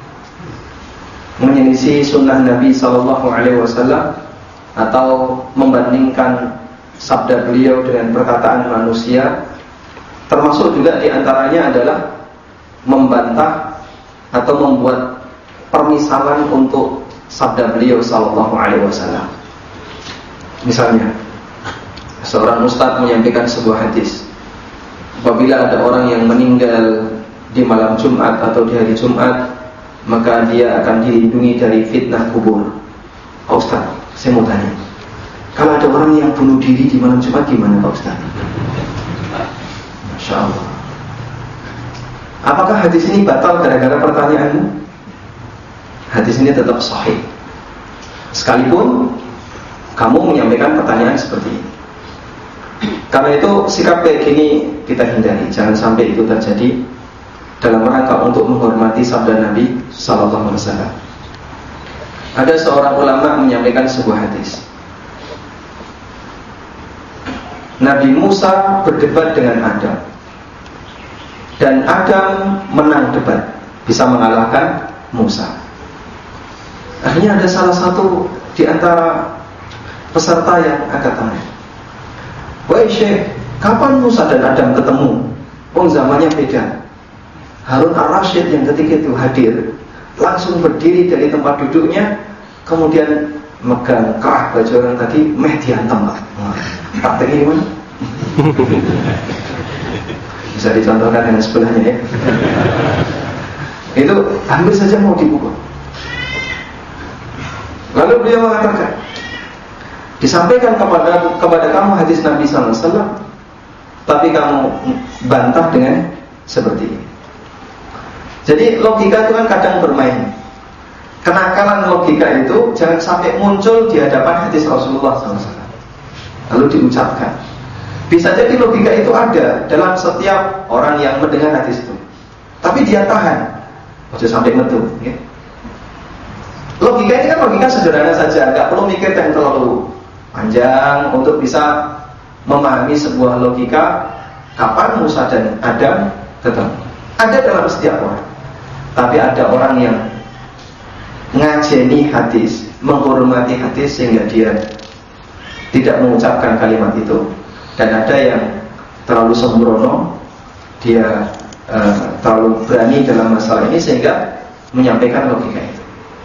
menyelisih sunnah Nabi sallallahu alaihi wasallam atau membandingkan sabda beliau dengan perkataan manusia. Termasuk juga diantaranya adalah membantah atau membuat permisalan untuk sabda beliau sallallahu alaihi wasallam. Misalnya, seorang ustaz menyampaikan sebuah hadis, apabila ada orang yang meninggal di malam Jumat atau di hari Jumat, maka dia akan dilindungi dari fitnah kubur. Pak Ustaz, saya mau tanya, kalau ada orang yang bunuh diri di malam Jumat gimana Pak Ustaz? Masya Allah. Apakah hadis ini batal gara-gara pertanyaanmu? Hadis ini tetap sahih, sekalipun kamu menyampaikan pertanyaan seperti ini. Karena itu sikap kayak gini kita hindari, jangan sampai itu terjadi dalam rangka untuk menghormati sabda Nabi sallallahu alaihi wasallam. Ada seorang ulama menyampaikan sebuah hadis. Nabi Musa berdebat dengan Adam, dan Adam menang debat, bisa mengalahkan Musa. Akhirnya ada salah satu di antara peserta yang angkat tangan. Wahai Syekh, kapan Musa dan Adam ketemu? Oh, zamannya beda. Harun Ar-Rasyid yang ketika itu hadir langsung berdiri dari tempat duduknya, kemudian megang kerah baju orang tadi, meh dihantam Pak. Prakteknya gimana? Bisa dicontohkan dengan sebelahnya ya. Itu hampir saja mau dipukul. Lalu beliau mengatakan, disampaikan kepada kepada kamu hadis Nabi sallallahu alaihi wasallam, tapi kamu bantah dengan seperti ini. Jadi logika itu kan kadang bermain. Kenakalan logika itu jangan sampai muncul di hadapan hadis Rasulullah sallallahu alaihi wasallam lalu diucapkan. Bisa jadi logika itu ada dalam setiap orang yang mendengar hadis itu, tapi dia tahan, jangan sampai metu ya. Logika ini kan logika sederhana saja, nggak perlu mikir yang terlalu panjang untuk bisa memahami sebuah logika. Kapan Musa dan Adam ketemu? Ada dalam setiap orang. Tapi ada orang yang ngajeni hadis, menghormati hadis sehingga dia tidak mengucapkan kalimat itu. Dan ada yang terlalu sembrono, dia uh, terlalu berani dalam masalah ini sehingga menyampaikan logika itu.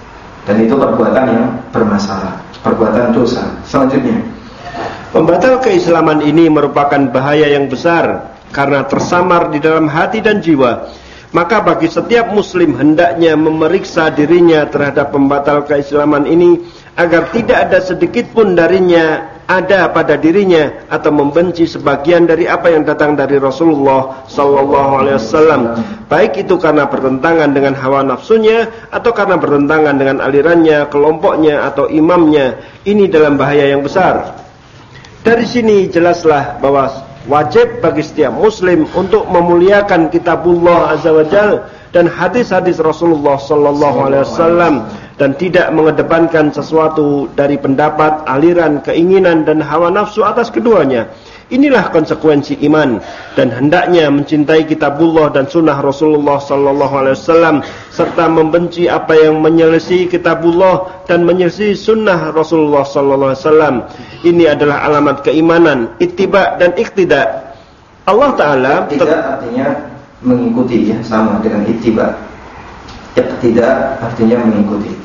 dan itu perbuatan yang bermasalah, perbuatan dosa. Selanjutnya, pembatal keislaman ini merupakan bahaya yang besar karena tersamar di dalam hati dan jiwa. Maka bagi setiap muslim hendaknya memeriksa dirinya terhadap pembatal keislaman ini, agar tidak ada sedikit pun darinya ada pada dirinya atau membenci sebagian dari apa yang datang dari Rasulullah sallallahu alaihi wasallam, baik itu karena bertentangan dengan hawa nafsunya atau karena bertentangan dengan alirannya, kelompoknya atau imamnya. Ini dalam bahaya yang besar. Dari sini jelaslah bahwa wajib bagi setiap muslim untuk memuliakan kitabullah azza wajal dan hadis-hadis Rasulullah sallallahu alaihi wasallam, dan tidak mengedepankan sesuatu dari pendapat, aliran, keinginan dan hawa nafsu atas keduanya. Inilah konsekuensi iman, dan hendaknya mencintai kitabullah dan sunnah Rasulullah sallallahu alaihi wasallam serta membenci apa yang menyelisih kitabullah dan menyelisih sunnah Rasulullah sallallahu alaihi wasallam. Ini adalah alamat keimanan, ittiba dan iqtida. Allah taala tidak artinya mengikuti, ya, sama dengan ittiba. Iqtida artinya mengikuti.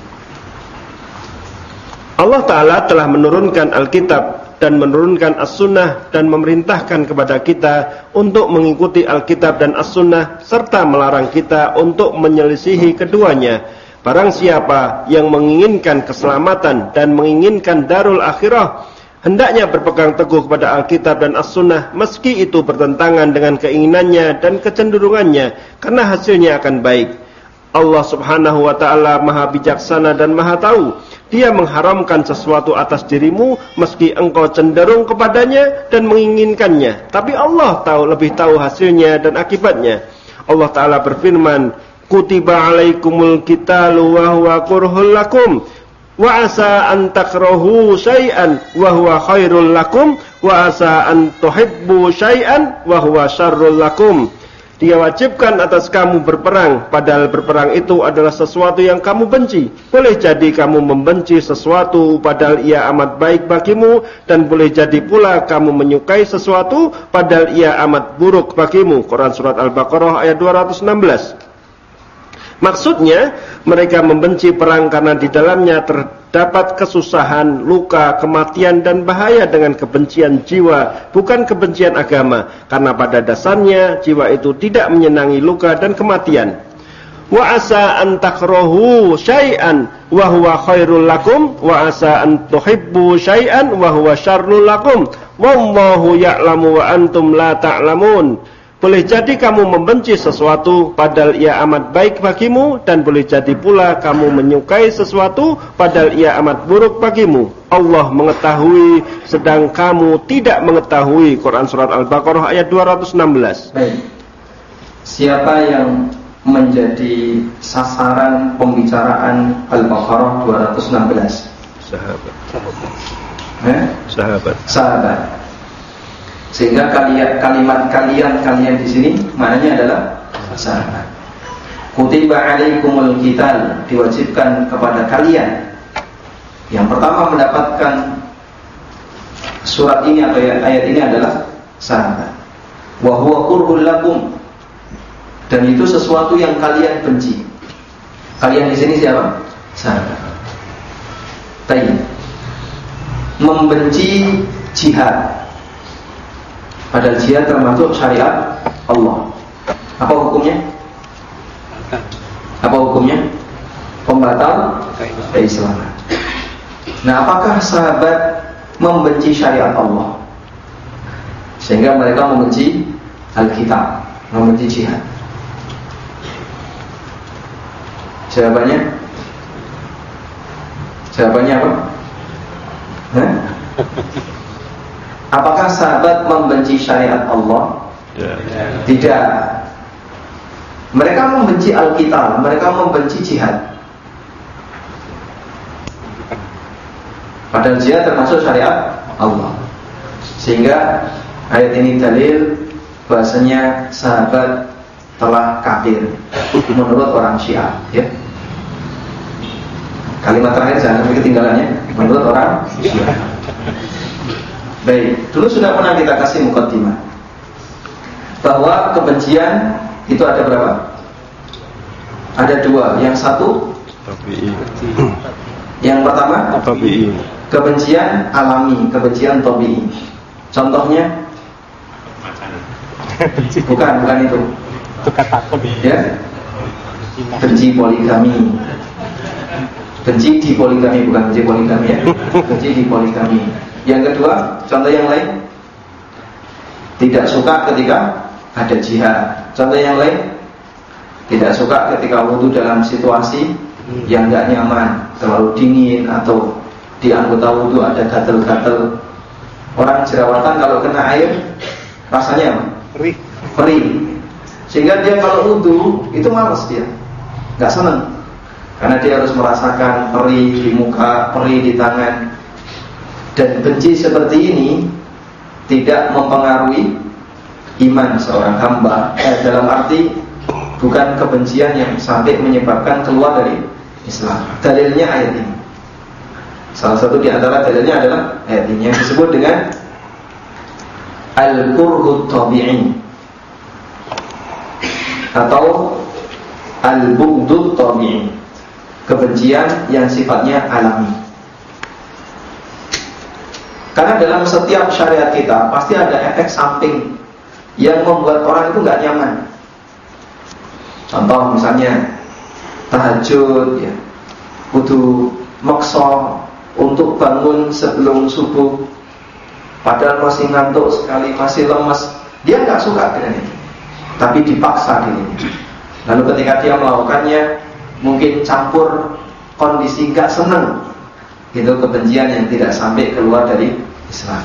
Allah taala telah menurunkan Alkitab dan menurunkan As-Sunnah dan memerintahkan kepada kita untuk mengikuti Alkitab dan As-Sunnah serta melarang kita untuk menyelisihi keduanya. Barang siapa yang menginginkan keselamatan dan menginginkan darul akhirah, hendaknya berpegang teguh kepada Alkitab dan As-Sunnah meski itu bertentangan dengan keinginannya dan kecenderungannya, karena hasilnya akan baik. Allah subhanahu wa ta'ala maha bijaksana dan maha tahu. Dia mengharamkan sesuatu atas dirimu meski engkau cenderung kepadanya dan menginginkannya, tapi Allah tahu, lebih tahu hasilnya dan akibatnya. Allah ta'ala berfirman, kutiba alaikumul qitalu wa huwa kurhul lakum wa asa an takrahu syai'an wa huwa khairul lakum wa asa an tuhibbu syai'an wa huwa syarrul lakum. Dia wajibkan atas kamu berperang, padahal berperang itu adalah sesuatu yang kamu benci. Boleh jadi kamu membenci sesuatu padahal ia amat baik bagimu, dan boleh jadi pula kamu menyukai sesuatu padahal ia amat buruk bagimu. Quran Surat Al-Baqarah ayat dua ratus enam belas. Maksudnya, mereka membenci perang karena di dalamnya terdapat kesusahan, luka, kematian dan bahaya dengan kebencian jiwa, bukan kebencian agama, karena pada dasarnya jiwa itu tidak menyenangi luka dan kematian. Wa asa an takrahu syai'an wa huwa khairul lakum wa asa an tuhibbu syai'an wa huwa syarrul lakum wallahu ya'lamu wa antum la ta'lamun. Boleh jadi kamu membenci sesuatu padahal ia amat baik bagimu, dan boleh jadi pula kamu menyukai sesuatu padahal ia amat buruk bagimu. Allah mengetahui sedang kamu tidak mengetahui. Quran Surat Al-Baqarah ayat dua ratus enam belas. Baik. Siapa yang menjadi sasaran pembicaraan Al-Baqarah dua ratus enam belas? Sahabat. Eh? Sahabat. Sahabat. Sehingga kalian, kalimat kalian kalian di sini maknanya adalah sahabat. Kutiba alaikumul qital, diwajibkan kepada kalian. Yang pertama mendapatkan surat ini atau ayat ini adalah sahabat. Wa huwa kurhul lakum, dan itu sesuatu yang kalian benci. Kalian di sini siapa? Sahabat. Baik. Membenci jihad, padahal jihad termasuk syariat Allah. Apa hukumnya? Apa hukumnya? Pembatal keislaman. Nah, apakah sahabat membenci syariat Allah sehingga mereka membenci Alkitab, membenci jihad? Jawabannya? Jawabannya apa? Hah? Apakah sahabat membenci syariat Allah? Tidak. Tidak. Mereka membenci Alkitab, mereka membenci jihad. Padahal jihad termasuk syariat Allah. Sehingga ayat ini dalil bahasanya sahabat telah kafir menurut orang Syiah, ya. Kalimat terakhir jangan sampai ketinggalannya, menurut orang Syiah. Baik, dulu sudah pernah kita kasih mukaddimah bahwa kebencian itu ada berapa? Ada dua. Yang satu Tabi'i. Yang pertama Tabi'i. kebencian alami, kebencian tabi'i. Contohnya bukan bukan itu. Suka takut Ya. Benci poligami. Benci di poligami, bukan benci poligami ya. Benci di poligami. Yang kedua, contoh yang lain, tidak suka ketika ada jihad. Contoh yang lain, tidak suka ketika wudhu dalam situasi yang nggak nyaman, terlalu dingin, atau di anggota wudhu ada gatel-gatel. Orang jerawatan kalau kena air rasanya apa? perih. Perih. Sehingga dia kalau wudhu itu malas, dia nggak senang, karena dia harus merasakan perih di muka, perih di tangan. Dan benci seperti ini tidak mempengaruhi iman seorang hamba, eh, dalam arti bukan kebencian yang sampai menyebabkan keluar dari Islam. Dalilnya ayat ini. Salah satu di antara dalilnya adalah ayat ini yang disebut dengan al-kurhut tabi'i atau al-bughdut tabi'i, kebencian yang sifatnya alami. Karena dalam setiap syariat kita pasti ada efek samping yang membuat orang itu nggak nyaman. Contoh misalnya tahajud, ya, kudu maksa untuk bangun sebelum subuh, padahal masih ngantuk sekali, masih lemas. Dia nggak suka dengan itu, tapi dipaksa dirinya. Lalu ketika dia melakukannya, mungkin campur kondisi nggak senang. Itu kebencian yang tidak sampai keluar dari Islam.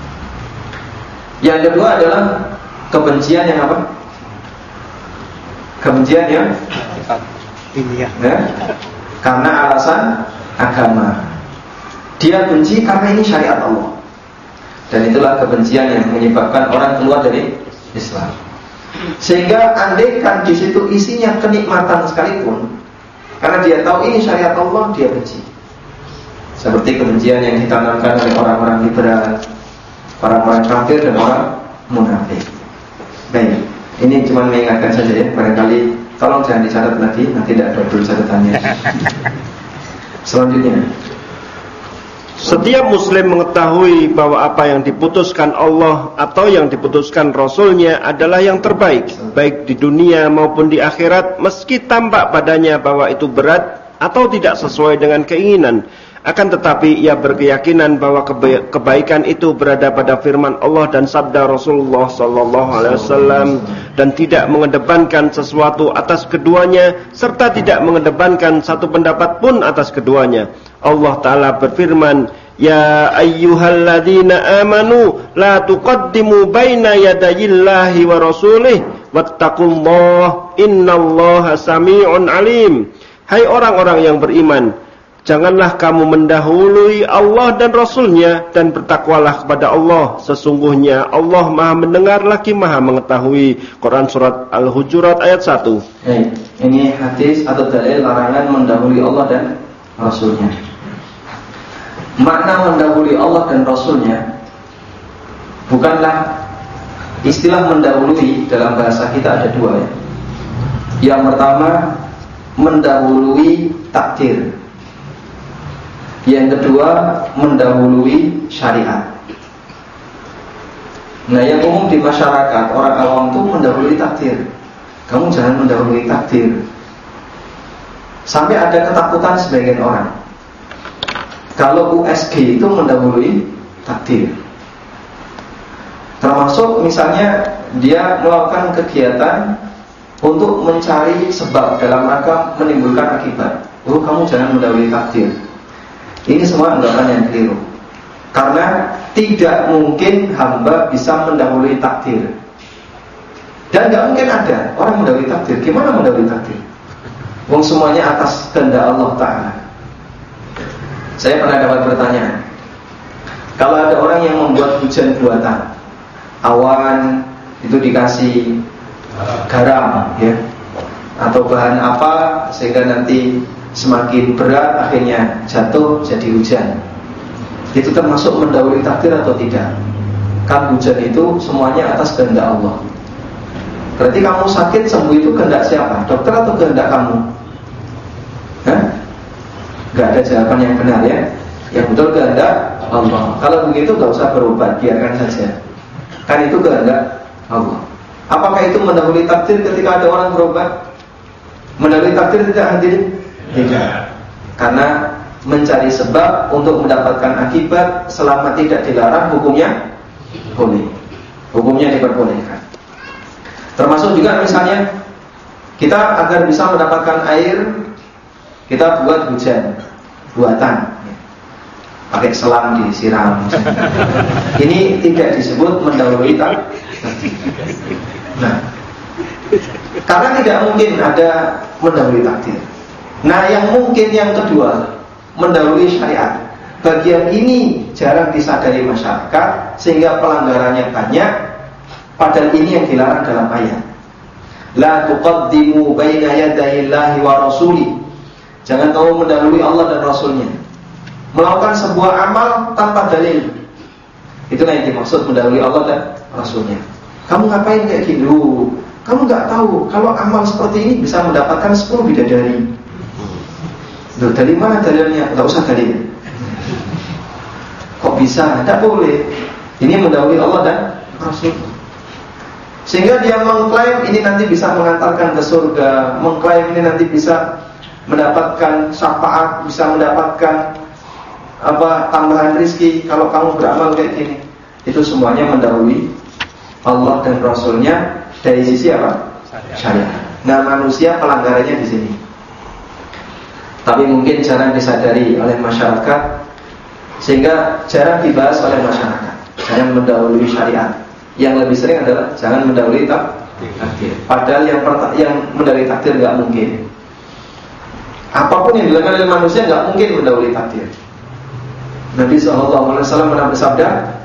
Yang kedua adalah kebencian yang apa? Kebencian yang Ini ya. ya, karena alasan agama. Dia benci karena ini syariat Allah. Dan itulah kebencian yang menyebabkan orang keluar dari Islam. Sehingga andaikan di situ isinya kenikmatan sekalipun, karena dia tahu ini syariat Allah, dia benci. Seperti kebencian yang ditanamkan oleh orang-orang liberal, orang-orang kafir dan orang munafik. Baik, ini cuma mengingatkan saja ya, barangkali tolong jangan dicatat lagi, nanti tidak double catatannya. Selanjutnya, setiap muslim mengetahui bahwa apa yang diputuskan Allah atau yang diputuskan Rasulnya adalah yang terbaik, baik di dunia maupun di akhirat, meski tampak padanya bahwa itu berat atau tidak sesuai dengan keinginan. Akan tetapi ia berkeyakinan bahwa keba- kebaikan itu berada pada firman Allah dan sabda Rasulullah sallallahu alaihi wasallam, dan tidak mengedepankan sesuatu atas keduanya serta tidak mengedepankan satu pendapat pun atas keduanya. Allah Ta'ala berfirman, ya ayyuhalladzina amanu la tuqaddimu baina yadayillahi wa rasulih wattaqullaha innallaha sami'un alim. Hai orang-orang yang beriman, janganlah kamu mendahului Allah dan Rasulnya, dan bertakwalah kepada Allah. Sesungguhnya Allah maha mendengar lagi maha mengetahui. Quran Surat Al-Hujurat ayat satu. hey, ini hadis atau dalil larangan mendahului Allah dan Rasulnya. Makna mendahului Allah dan Rasulnya bukanlah istilah mendahului. Dalam bahasa kita ada dua ya. Yang pertama, mendahului takdir. Yang kedua, mendahului syariat. Nah, yang umum di masyarakat, orang awam itu mendahului takdir. Kamu jangan mendahului takdir. Sampai ada ketakutan sebagian orang kalau U S G itu mendahului takdir. Termasuk misalnya dia melakukan kegiatan untuk mencari sebab dalam rangka menimbulkan akibat. Oh, kamu jangan mendahului takdir. Ini semua anggapan yang keliru. Karena tidak mungkin hamba bisa mendahului takdir. Dan gak mungkin ada orang mendahului takdir. Gimana mendahului takdir? Wong semuanya atas kehendak Allah Ta'ala. Saya pernah dapat pertanyaan, kalau ada orang yang membuat hujan buatan, awan itu dikasih garam ya, atau bahan apa sehingga nanti semakin berat akhirnya jatuh jadi hujan, itu termasuk mendahului takdir atau tidak? Kan hujan itu semuanya atas kehendak Allah. Berarti kamu sakit sembuh itu kehendak siapa? Dokter atau kehendak kamu? Hah? Nggak ada jawaban yang benar ya. Yang betul kehendak Allah. Kalau begitu nggak usah berobat, biarkan saja. Kan itu kehendak Allah. Apakah itu mendahului takdir ketika ada orang berobat? Mendahului takdir tidak hadirin? Tidak. Karena mencari sebab untuk mendapatkan akibat selama tidak dilarang, hukumnya boleh. Hukumnya diperbolehkan. Termasuk juga misalnya kita agar bisa mendapatkan air, kita buat hujan buatan, pakai selang disiram. Ini tidak disebut mendahului takdir. Nah, karena tidak mungkin ada mendahului takdir. Nah, yang mungkin yang kedua, mendahului syariat. Bagian ini jarang disadari masyarakat sehingga pelanggarannya banyak. Padahal ini yang dilarang dalam ayat. La tuqaddimu baina yadayillahi wa rasuli. Jangan kamu mendahului Allah dan Rasulnya. Melakukan sebuah amal tanpa dalil. Itulah yang dimaksud mendahului Allah dan Rasulnya. Kamu ngapain kayak gini? Kamu nggak tahu kalau amal seperti ini bisa mendapatkan sepuluh bidadari. Loh, dari mana dalilnya? Nggak usah dalil. Kok bisa? Tidak boleh. Ini mendahului Allah dan Rasul. Sehingga dia mengklaim ini nanti bisa mengantarkan ke surga, mengklaim ini nanti bisa mendapatkan syafaat, bisa mendapatkan apa tambahan rizki kalau kamu beramal kayak gini. Itu semuanya mendahului Allah dan Rasulnya dari sisi apa? Syariat. Nah, manusia pelanggarannya di sini. Tapi mungkin jarang disadari oleh masyarakat, sehingga jarang dibahas oleh masyarakat. Jangan mendahului syariat. Yang lebih sering adalah jangan mendahului takdir. Padahal yang perta- yang mendahului takdir nggak mungkin. Apapun yang dilakukan oleh manusia nggak mungkin mendahului takdir. Nabi shallallahu alaihi wasallam pernah bersabda,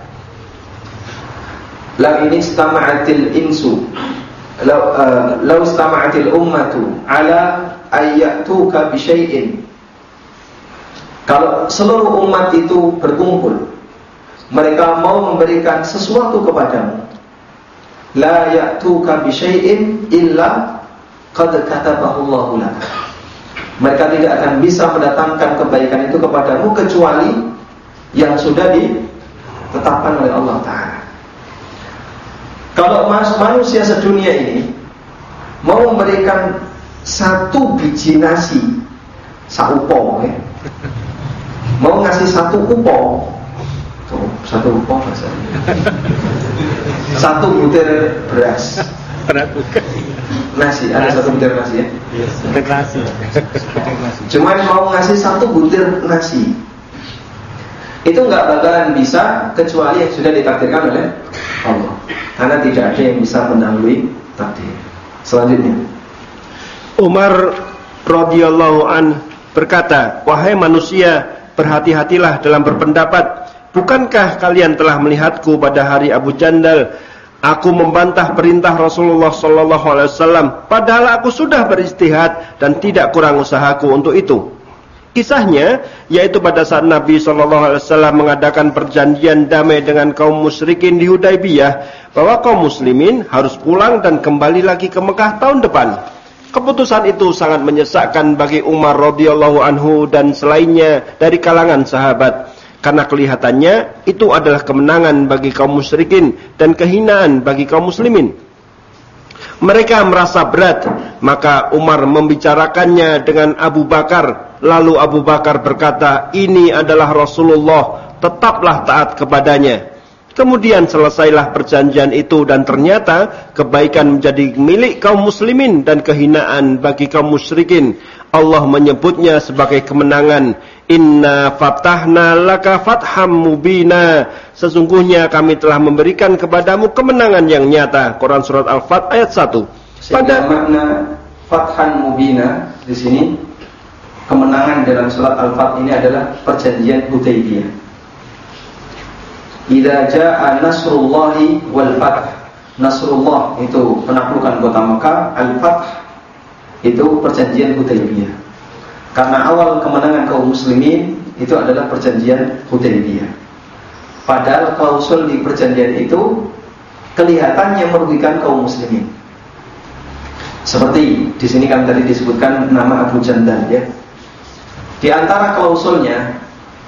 "La ini istama'atil insu, law uh, law istama'atil ummatu ala ayyatuka bi syai'in." Kalau seluruh umat itu berkumpul, mereka mau memberikan sesuatu kepadamu, la ya'tuka bi syai'in illa qad katabahu Allahu lak. Mereka tidak akan bisa mendatangkan kebaikan itu kepadamu kecuali yang sudah ditetapkan oleh Allah Ta'ala. Kalau manusia sedunia ini mau memberikan satu biji nasi, saupo, ya, mau ngasih satu upo, tuh, satu upo maksudnya, satu butir beras, nasi, ada satu butir nasi ya, butir nasi. Cuman mau ngasih satu butir nasi, itu nggak bakalan bisa kecuali yang sudah ditakdirkan oleh Allah. Karena tidak ada yang bisa mendahului takdir. Selanjutnya, Umar radhiyallahu an berkata, "Wahai manusia, berhati-hatilah dalam berpendapat. Bukankah kalian telah melihatku pada hari Abu Jandal? Aku membantah perintah Rasulullah sallallahu alaihi wasallam, padahal aku sudah beristihad dan tidak kurang usahaku untuk itu." Kisahnya yaitu pada saat Nabi shallallahu alaihi wasallam mengadakan perjanjian damai dengan kaum musyrikin di Hudaybiyah, bahwa kaum muslimin harus pulang dan kembali lagi ke Mekah tahun depan. Keputusan itu sangat menyesakkan bagi Umar radhiyallahu anhu dan selainnya dari kalangan sahabat, karena kelihatannya itu adalah kemenangan bagi kaum musyrikin dan kehinaan bagi kaum muslimin. Mereka merasa berat, maka Umar membicarakannya dengan Abu Bakar. Lalu Abu Bakar berkata, "Ini adalah Rasulullah, tetaplah taat kepadanya." Kemudian selesailah perjanjian itu dan ternyata kebaikan menjadi milik kaum muslimin dan kehinaan bagi kaum musyrikin. Allah menyebutnya sebagai kemenangan. Inna fatahna laka fatham mubina. Sesungguhnya kami telah memberikan kepadamu kemenangan yang nyata. Quran surat Al-Fat ayat satu. Pada makna fathan mubina di sini, kemenangan dalam surat Al-Fat ini adalah perjanjian Hudaybiyah. Idza jaa nasrullahi wal fath. Nasrullah itu penaklukan kota Mekah, Al-Fath itu perjanjian Hudaybiyah. Karena awal kemenangan kaum muslimin itu adalah perjanjian Hudaybiyah. Padahal klausul di perjanjian itu kelihatannya merugikan kaum muslimin. Seperti di sini kan tadi disebutkan nama Abu Jandal ya. Di antara klausulnya,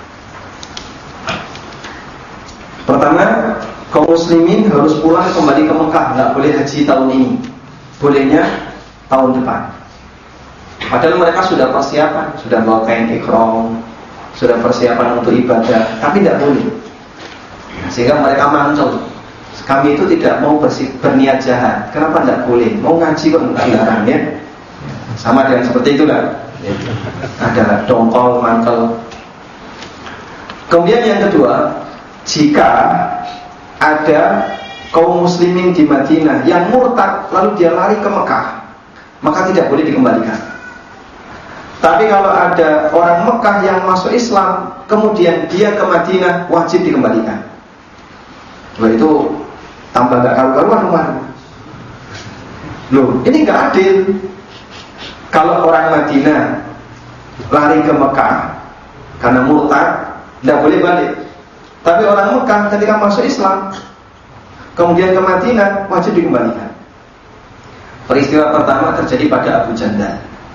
pertama, kaum muslimin harus pulang kembali ke Mekah, nggak boleh haji tahun ini, bolehnya tahun depan. Padahal mereka sudah persiapan, sudah bawa kain ihram, sudah persiapan untuk ibadah, tapi tidak boleh. Sehingga mereka mancung. Kami itu tidak mau bersih, berniat jahat. Kenapa tidak boleh? Mau ngaji kok dilarang, ya? Sama dengan seperti itu kan? Ada dongkol, mangkel. Kemudian yang kedua, jika ada kaum muslimin di Madinah yang murtad lalu dia lari ke Mekah, maka tidak boleh dikembalikan. Tapi kalau ada orang Mekah yang masuk Islam kemudian dia ke Madinah, wajib dikembalikan. Loh, itu tambah gak karu-karuan rumah. Loh, ini gak adil. Kalau orang Madinah lari ke Mekah karena murtad, tidak boleh balik. Tapi orang Mekah ketika masuk Islam kemudian ke Madinah, wajib dikembalikan. Peristiwa pertama terjadi pada Abu Jandal.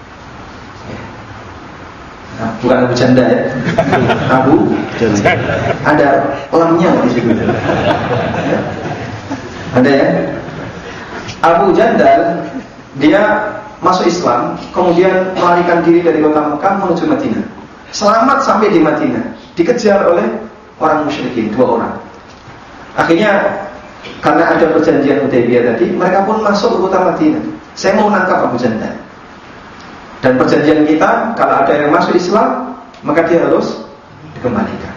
Nah, bukan Abu Janda ya, Abu Janda. Ada lamnya di situ. Ya. Ada ya. Abu Jandal dia masuk Islam, kemudian melarikan diri dari kota Mekah menuju Madinah. Selamat sampai di Madinah, dikejar oleh orang musyrikin, dua orang. Akhirnya karena ada perjanjian Hudaybiyah tadi, mereka pun masuk ke kota Madinah. Saya mau nangkap Abu Jandal. Dan perjanjian kita, kalau ada yang masuk Islam, maka dia harus dikembalikan.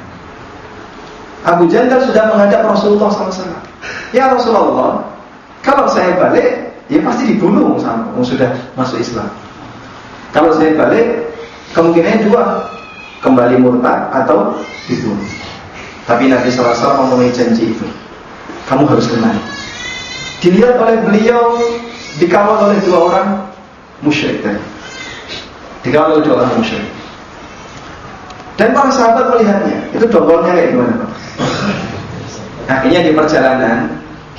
Abu Jandal sudah menghadap Rasulullah shallallahu alaihi wasallam. Ya Rasulullah, kalau saya balik, ya pasti dibunuh sama yang sudah masuk Islam. Kalau saya balik, kemungkinannya dua, kembali murtad atau dibunuh. Tapi Nabi shallallahu alaihi wasallam memenuhi janji itu. Kamu harus kembali. Dilihat oleh beliau, dikawal oleh dua orang musyrik tadi. Dikawal oleh dua orang musyrik. Dan para sahabat melihatnya, itu dongkolnya kayak gimana Pak? Akhirnya di perjalanan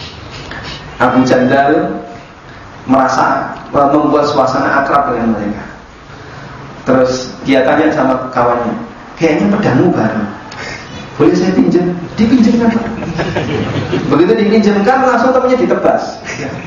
Abu Jandal merasa membuat suasana akrab dengan mereka. Terus dia tanya sama kawannya, kayaknya pedangmu baru, boleh saya pinjam? Dipinjamkan Pak. Begitu dipinjamkan, langsung temannya ditebas.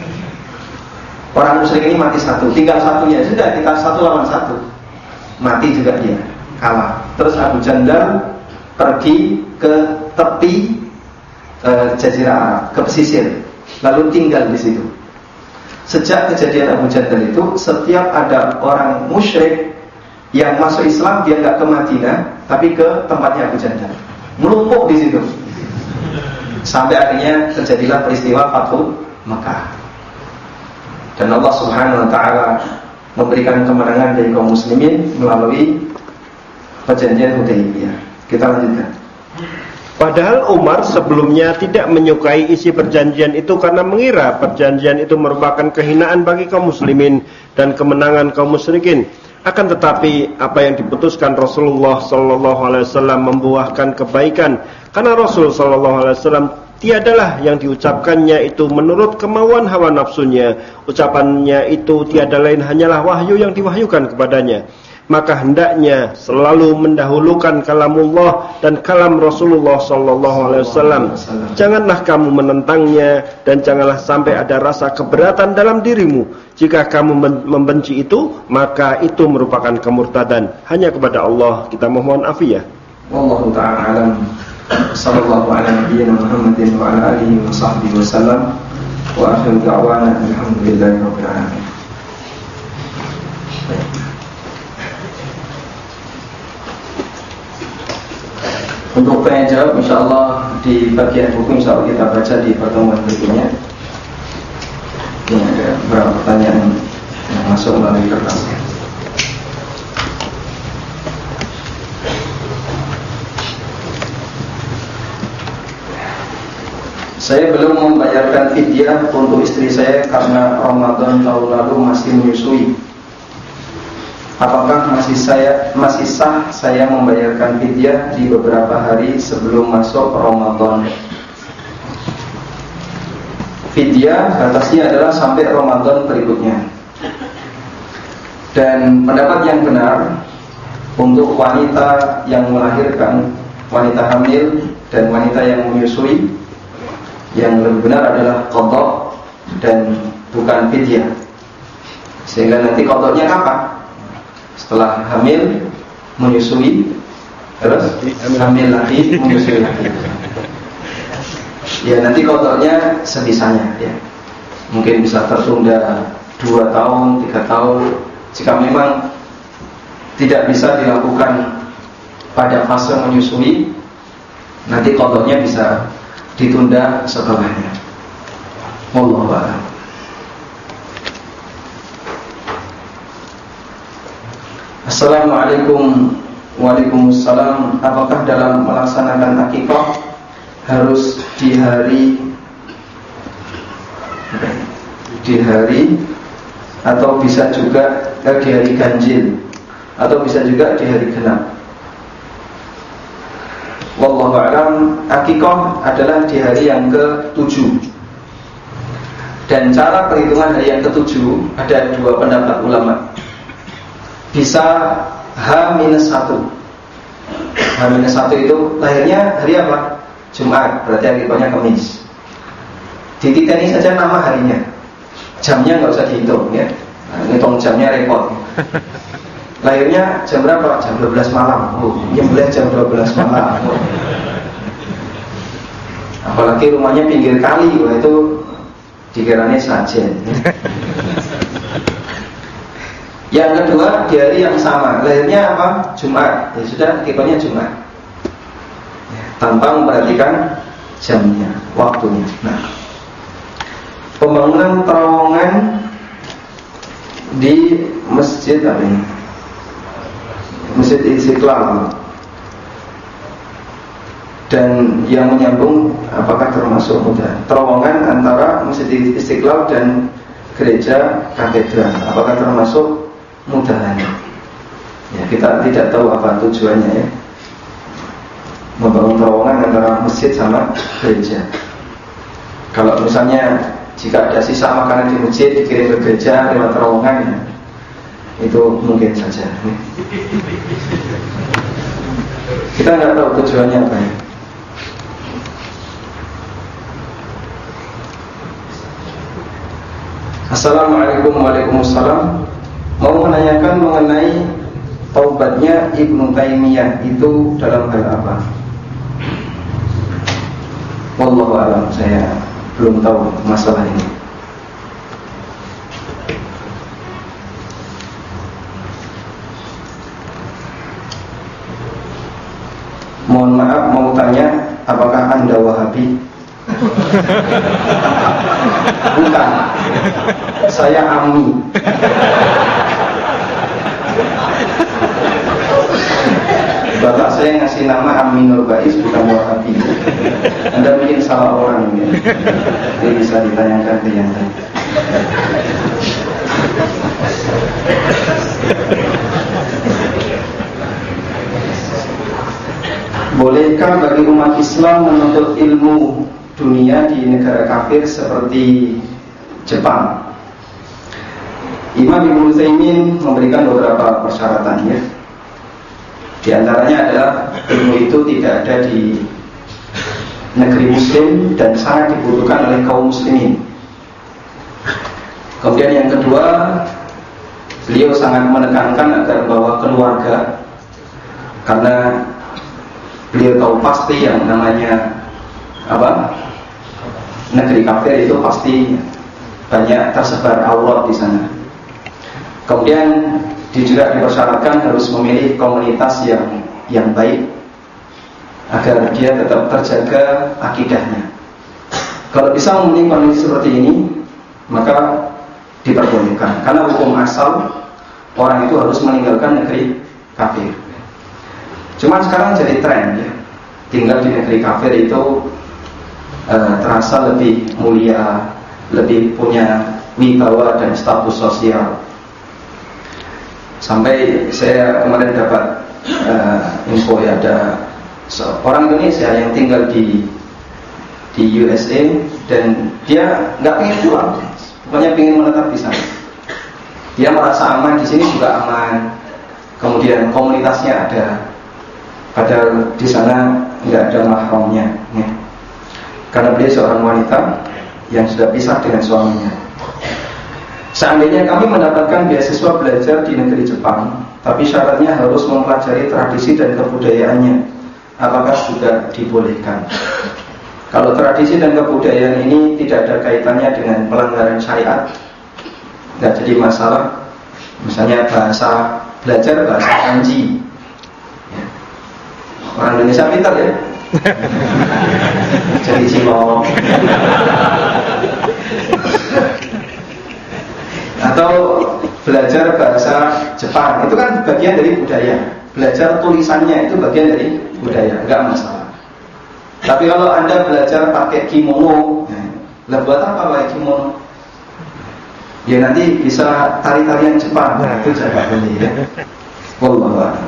Orang musyrik ini mati satu, tinggal satunya sudah, tinggal satu lawan satu, mati juga dia, kalah. Terus Abu Jandal pergi ke tepi e, Jazirah Arab, ke pesisir, lalu tinggal di situ. Sejak kejadian Abu Jandal itu, setiap ada orang musyrik yang masuk Islam, dia nggak ke Madinah, tapi ke tempatnya Abu Jandal, menumpuk di situ. Sampai akhirnya terjadilah peristiwa Fathu Mekah. Dan Allah Subhanahu wa taala memberikan kemenangan dari kaum muslimin melalui perjanjian Hudaybiyah. Kita lanjutkan. Padahal Umar sebelumnya tidak menyukai isi perjanjian itu karena mengira perjanjian itu merupakan kehinaan bagi kaum muslimin dan kemenangan kaum musyrikin. Akan tetapi apa yang diputuskan Rasulullah sallallahu alaihi wasallam membuahkan kebaikan karena Rasul sallallahu alaihi wasallam tiadalah yang diucapkannya itu menurut kemauan hawa nafsunya. Ucapannya itu tiada lain hanyalah wahyu yang diwahyukan kepadanya. Maka hendaknya selalu mendahulukan kalamullah dan kalam Rasulullah sallallahu alaihi wasallam. Janganlah kamu menentangnya dan janganlah sampai ada rasa keberatan dalam dirimu. Jika kamu membenci itu, maka itu merupakan kemurtadan. Hanya kepada Allah kita mohon afiyah. Wallahu ta'ala alam. Sallallahu ala nabiyyina Muhammadin wa ala alihi wa sahbihi wa sallam. Wa akhiru da'wana alhamdulillahi rabbil alamin. Untuk tanya jawab insyaallah di bagian buku insyaallah kita baca di pertemuan berikutnya. Ini ada beberapa pertanyaan yang masuk melalui kertas. Saya belum membayarkan fidyah untuk istri saya karena Ramadan tahun lalu masih menyusui. Apakah masih saya masih sah saya membayarkan fidyah di beberapa hari sebelum masuk Ramadan? Fidyah batasnya adalah sampai Ramadan berikutnya. Dan pendapat yang benar, untuk wanita yang melahirkan, wanita hamil dan wanita yang menyusui, yang lebih benar adalah qadha dan bukan fidyah. Sehingga nanti qadhanya kapan? Setelah hamil, menyusui, terus hamil lagi, menyusui lagi. Ya nanti qadhanya sebisanya ya. Mungkin bisa tertunda dua tahun, tiga tahun. Jika memang tidak bisa dilakukan pada fase menyusui, nanti qadhanya bisa ditunda setelahnya. Wallahu a'lam. Assalamualaikum. Waalaikumsalam. Apakah dalam melaksanakan akikah harus di hari di hari atau bisa juga eh, di hari ganjil atau bisa juga di hari genap? Wallahu a'lam. Akikah adalah di hari yang ketujuh. Dan cara perhitungan hari yang ketujuh ada dua pendapat ulama. Bisa H minus satu. H minus satu itu lahirnya hari apa? Jumat, berarti akikahnya Kamis. Dititeni saja nama harinya. Jamnya nggak usah dihitung ya. Nah, ngitung jamnya repot. Lahirnya jam berapa? Jam dua belas malam. Oh, nyembelih jam dua belas malam. Oh. Apalagi rumahnya pinggir kali, wah itu dikiranya sajen. Yang kedua, di hari yang sama, lahirnya apa? Jumat. Ya sudah, akikahnya Jumat. Ya, tanpa memperhatikan jamnya, waktunya. Nah, pembangunan terowongan di masjid apa ini? Masjid Istiqlal dan yang menyambung, apakah termasuk mudah? Terowongan antara Masjid Istiqlal dan gereja katedral, apakah termasuk mudahan? Ya, kita tidak tahu apa tujuannya ya, membangun terowongan antara masjid sama gereja. Kalau misalnya jika ada sisa makanan di masjid dikirim ke gereja lewat terowongan, ya, itu mungkin saja. Kita nggak tahu tujuannya apa ya. Assalamualaikum. Waalaikumsalam. Mau menanyakan mengenai taubatnya Ibnu Taimiyah itu dalam hal apa? Wallahu a'lam, saya belum tahu masalah ini. Mohon maaf, mau tanya, apakah Anda Wahabi? Bukan, saya Ami. Bapak saya ngasih nama Aminur Bais, bukan Wahabi. Anda mungkin salah orang ya. Jadi bisa ditanyakan ke yang lain. Bolehkah bagi umat Islam menuntut ilmu dunia di negara kafir seperti Jepang? Imam Ibnu Utsaimin memberikan beberapa persyaratan ya. Di antaranya adalah ilmu itu tidak ada di negeri muslim dan sangat dibutuhkan oleh kaum muslimin. Kemudian yang kedua, beliau sangat menekankan agar bahwa keluarga, karena beliau tahu pasti yang namanya apa? Negeri kafir itu pasti banyak tersebar aurat di sana. Kemudian dia juga dipersyaratkan harus memilih komunitas yang yang baik agar dia tetap terjaga akidahnya. Kalau bisa memilih kondisi seperti ini, maka diperbolehkan. Karena hukum asal orang itu harus meninggalkan negeri kafir. Cuman sekarang jadi tren ya, tinggal di negeri kafir itu eh, terasa lebih mulia, lebih punya wibawa dan status sosial. Sampai saya kemarin dapat uh, info ya, ada orang Indonesia yang tinggal di di U S A dan dia nggak pengen pulang, pokoknya pengen menetap di sana. Dia merasa aman di sini juga aman, kemudian komunitasnya ada, padahal di sana nggak ada mahramnya, ya. Karena beliau seorang wanita yang sudah pisah dengan suaminya. Seandainya kami mendapatkan beasiswa belajar di negeri Jepang, tapi syaratnya harus mempelajari tradisi dan kebudayaannya, apakah juga dibolehkan? Kalau tradisi dan kebudayaan ini tidak ada kaitannya dengan pelanggaran syariat, nggak jadi masalah. Misalnya bahasa, belajar bahasa kanji, ya. Orang Indonesia pintar ya. Jadi cilok. Atau belajar bahasa Jepang, itu kan bagian dari budaya. Belajar tulisannya itu bagian dari budaya, enggak masalah. Tapi kalau Anda belajar pakai kimono, lah buat apa pakai kimono? Ya nanti bisa tari-tarian Jepang, nah, itu jangan boleh ya. Wallahu a'lam.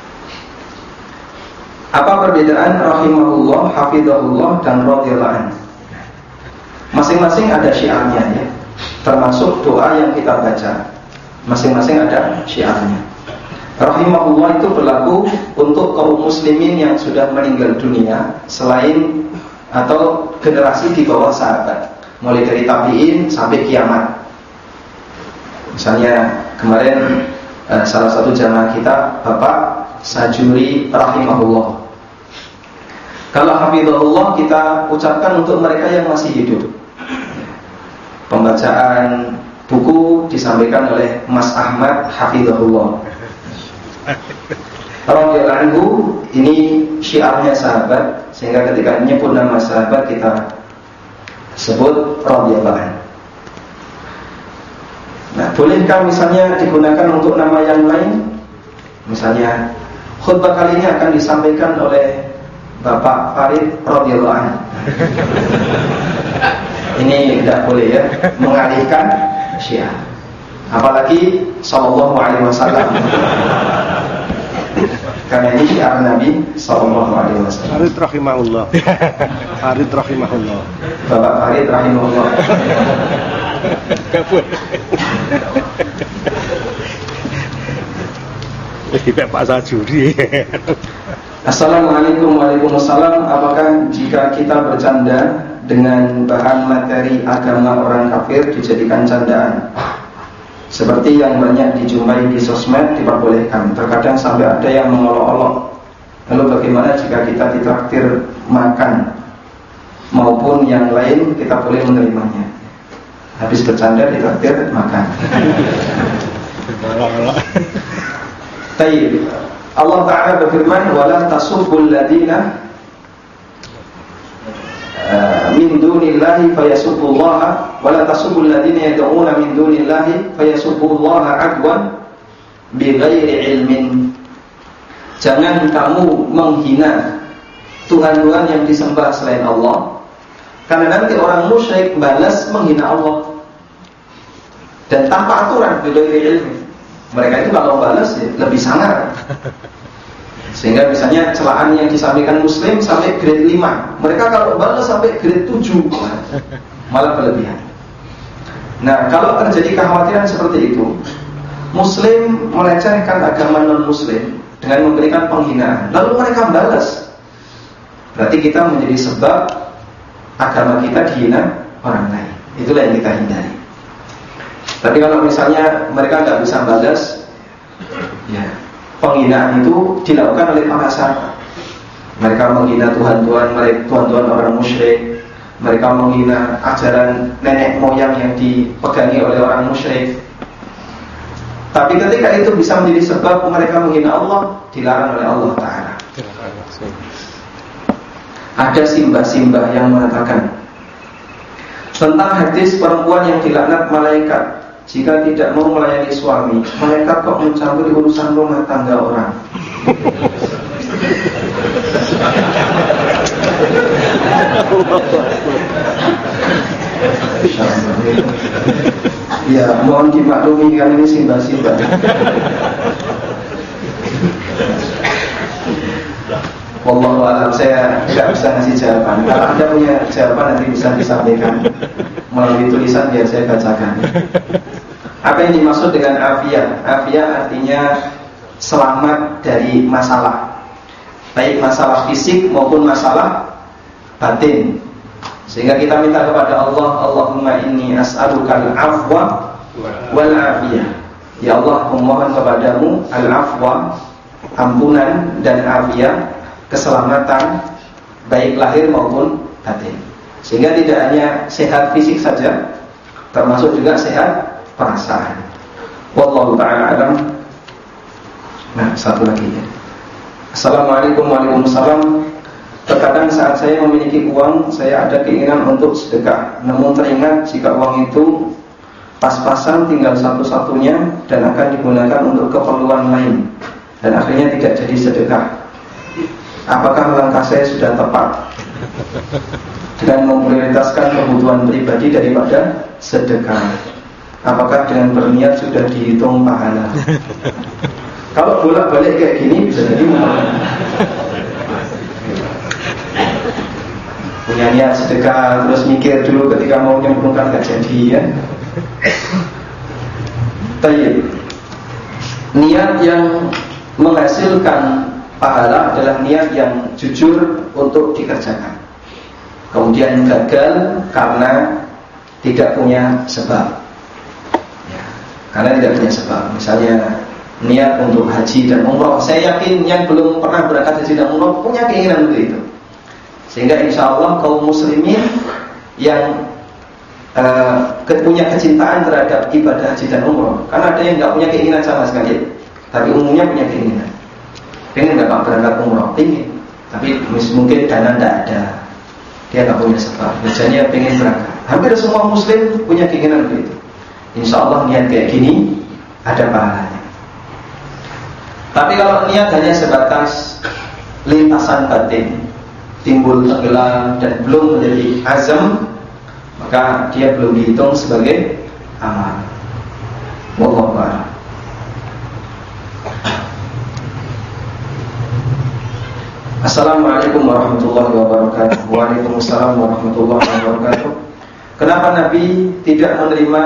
Apa perbedaan rahimahullah, hafizahullah dan radhiyallahu anhu? Masing-masing ada syiarnya ya. Termasuk doa yang kita baca, masing-masing ada syiarnya. Rahimahullah itu berlaku untuk kaum muslimin yang sudah meninggal dunia selain atau generasi di bawah sahabat, mulai dari tabi'in sampai kiamat. Misalnya kemarin eh, salah satu jamaah kita Bapak Sajuri rahimahullah. Kalau hafizahullah kita ucapkan untuk mereka yang masih hidup. Pembacaan buku disampaikan oleh Mas Ahmad hafizahullah. Radhiyallahu anhu ini syiarnya sahabat, sehingga ketika menyebut nama sahabat kita sebut radhiyallahu anhu. Nah, bolehkah misalnya digunakan untuk nama yang lain? Misalnya khutbah kali ini akan disampaikan oleh Bapak Farid radhiyallahu anhu. Ini tidak boleh ya, mengalihkan syiar. Apalagi sallallahu alaihi wasallam. Karena ini syiar Nabi sallallahu alaihi wasallam. Farid rahimahullah. Farid rahimahullah. Bapak Farid rahimahullah. Kabur. Tidak Pak Sajuri. Assalamualaikum warahmatullahi wabarakatuh. Apakah jika kita bercanda dengan bahan materi agama orang kafir dijadikan candaan, seperti yang banyak dijumpai di sosmed, diperbolehkan? Terkadang sampai ada yang mengolok-olok. Lalu bagaimana jika kita ditraktir makan maupun yang lain, kita boleh menerimanya? Habis bercanda ditraktir makan. Taib. Allah Ta'ala berfirman, wala tasubbul ladina min dunillahi fayasubbullaha wala tasubbul ladina yad'una min dunillahi fayasubbullaha adwan bighairi ilmin. Jangan kamu menghina Tuhan-Tuhan yang disembah selain Allah, karena nanti orang musyrik balas menghina Allah dan tanpa aturan, bighairi ilmin. Mereka itu kalau balas ya, lebih sangar. Sehingga misalnya celaan yang disampaikan muslim sampai grade lima, mereka kalau balas sampai grade tujuh, malah berlebihan. Nah, kalau terjadi kekhawatiran seperti itu, muslim melecehkan agama non-muslim dengan memberikan penghinaan, lalu mereka balas, berarti kita menjadi sebab agama kita dihina orang lain. Itulah yang kita hindari. Tapi kalau misalnya mereka nggak bisa balas, ya penghinaan itu dilakukan oleh para sahabat. Mereka menghina Tuhan-Tuhan mereka, Tuhan-Tuhan orang musyrik. Mereka menghina ajaran nenek moyang yang dipegangi oleh orang musyrik. Tapi ketika itu bisa menjadi sebab mereka menghina Allah, dilarang oleh Allah Ta'ala. Ada simbah-simbah yang mengatakan tentang hadis perempuan yang dilaknat malaikat jika tidak mau melayani suami, malaikat kok mencampuri urusan rumah tangga orang. Ya, mohon dimaklumi kan ini simbah-simbah. Wallahu a'lam, saya tidak bisa ngasih jawaban. Kalau Anda punya jawaban nanti bisa disampaikan melalui tulisan biar saya bacakan. Apa yang dimaksud dengan afiyah? Afiyah artinya selamat dari masalah, baik masalah fisik maupun masalah batin. Sehingga kita minta kepada Allah, Allahumma inni as'alukal afwa wal afiyah. Ya Allah, memohon kepadamu al-afwa, ampunan, dan afiyah, keselamatan baik lahir maupun batin. Sehingga tidak hanya sehat fisik saja, termasuk juga sehat perasaan. Wallahu ta'ala alam. Nah, satu lagi ya. Assalamualaikum warahmatullahi wabarakatuh. Terkadang saat saya memiliki uang, saya ada keinginan untuk sedekah, namun teringat jika uang itu pas-pasan tinggal satu-satunya dan akan digunakan untuk keperluan lain, dan akhirnya tidak jadi sedekah. Apakah langkah saya sudah tepat dengan memprioritaskan kebutuhan pribadi daripada sedekah? Apakah dengan berniat sudah dihitung pahala? Kalau bolak-balik kayak gini bisa jadi punya niat sedekah terus mikir dulu ketika mau nyemplungkan gak jadi ya. Tayyib. Niat yang menghasilkan pahala adalah niat yang jujur untuk dikerjakan, kemudian gagal karena tidak punya sebab ya, karena tidak punya sebab. Misalnya niat untuk haji dan umroh, saya yakin yang belum pernah berangkat haji dan umroh punya keinginan untuk itu. Sehingga insya Allah kaum muslimin yang uh, punya kecintaan terhadap ibadah haji dan umroh, karena ada yang nggak punya keinginan sama sekali, tapi umumnya punya keinginan. Pengen nggak Pak berangkat umroh? Pengen, tapi mungkin dana tidak ada, dia nggak punya sebab. Biasanya pengen berangkat. Hampir semua muslim punya keinginan begitu. Insya Allah niat kayak gini ada pahalanya. Tapi kalau niat hanya sebatas lintasan batin, timbul tenggelam dan belum menjadi azam, maka dia belum dihitung sebagai amal. Wallahu a'lam. Assalamualaikum warahmatullahi wabarakatuh. Waalaikumsalam warahmatullahi wabarakatuh. Kenapa Nabi tidak menerima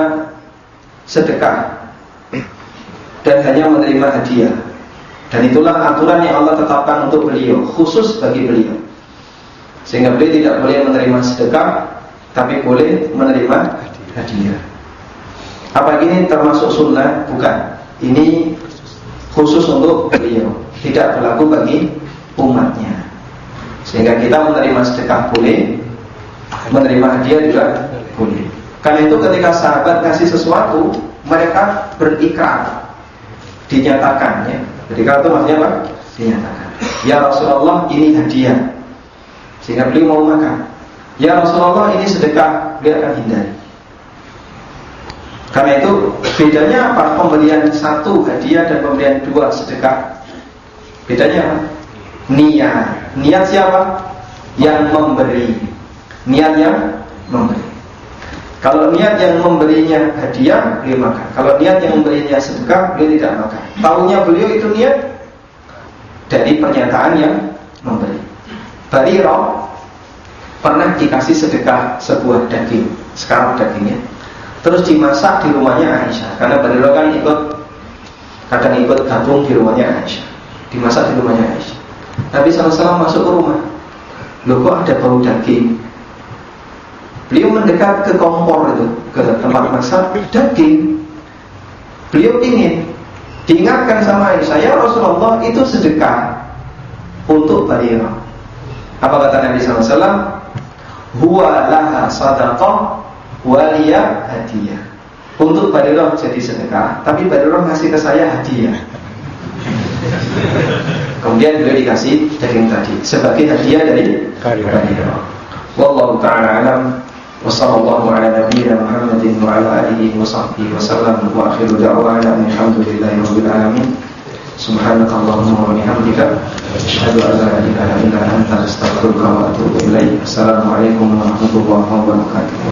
sedekah dan hanya menerima hadiah? Dan itulah aturan yang Allah tetapkan untuk beliau, khusus bagi beliau. Sehingga beliau tidak boleh menerima sedekah, tapi boleh menerima hadiah. Apa ini termasuk sunnah? Bukan. Ini khusus untuk beliau, tidak berlaku bagi umatnya. Sehingga kita menerima sedekah boleh, menerima hadiah juga boleh. Karena itu ketika sahabat ngasih sesuatu, mereka berikrar, dinyatakan ya. Berikrar itu maksudnya apa? Dinyatakan. Ya Rasulullah, ini hadiah. Sehingga beliau mau makan. Ya Rasulullah, ini sedekah. Beliau akan hindari. Karena itu bedanya apa? Pemberian satu hadiah dan pemberian dua sedekah. Bedanya apa? Niat. Niat siapa? Yang memberi. Niat yang memberi. Kalau niat yang memberinya hadiah, beliau makan. Kalau niat yang memberinya sedekah, beliau tidak makan. Tahunya beliau itu niat dari pernyataan yang memberi. Barirah pernah dikasih sedekah sebuah daging, sekarang dagingnya, terus dimasak di rumahnya Aisyah. Karena Barirah kan ikut, kadang ikut gabung di rumahnya Aisyah. Dimasak di rumahnya Aisyah. Nabi shallallahu alaihi wasallam masuk ke rumah. Loh, kok ada bau daging? Beliau mendekat ke kompor itu, ke tempat masak daging. Beliau ingin diingatkan sama Aisyah, ya Rasulullah, itu sedekah untuk Barirah. Apa kata Nabi shallallahu alaihi wasallam? Huwa laha sadaqah wa liya hadiah. Untuk Barirah jadi sedekah, tapi Barirah ngasih ke saya hadiah. Kemudian beliau dikasih daging tadi sebagai hadiah dari Barirah. Wallahu ta'ala alam. Wa sallallahu ala nabiyyina Muhammadin wa ala alihi wa sahbihi wa sallam. Wa akhiru da'wana alhamdulillahi rabbil alamin. Subhanakallahumma wa bihamdika asyhadu an la ilaha illa anta astaghfiruka wa atubu ilaik. Assalamualaikum warahmatullahi wabarakatuh.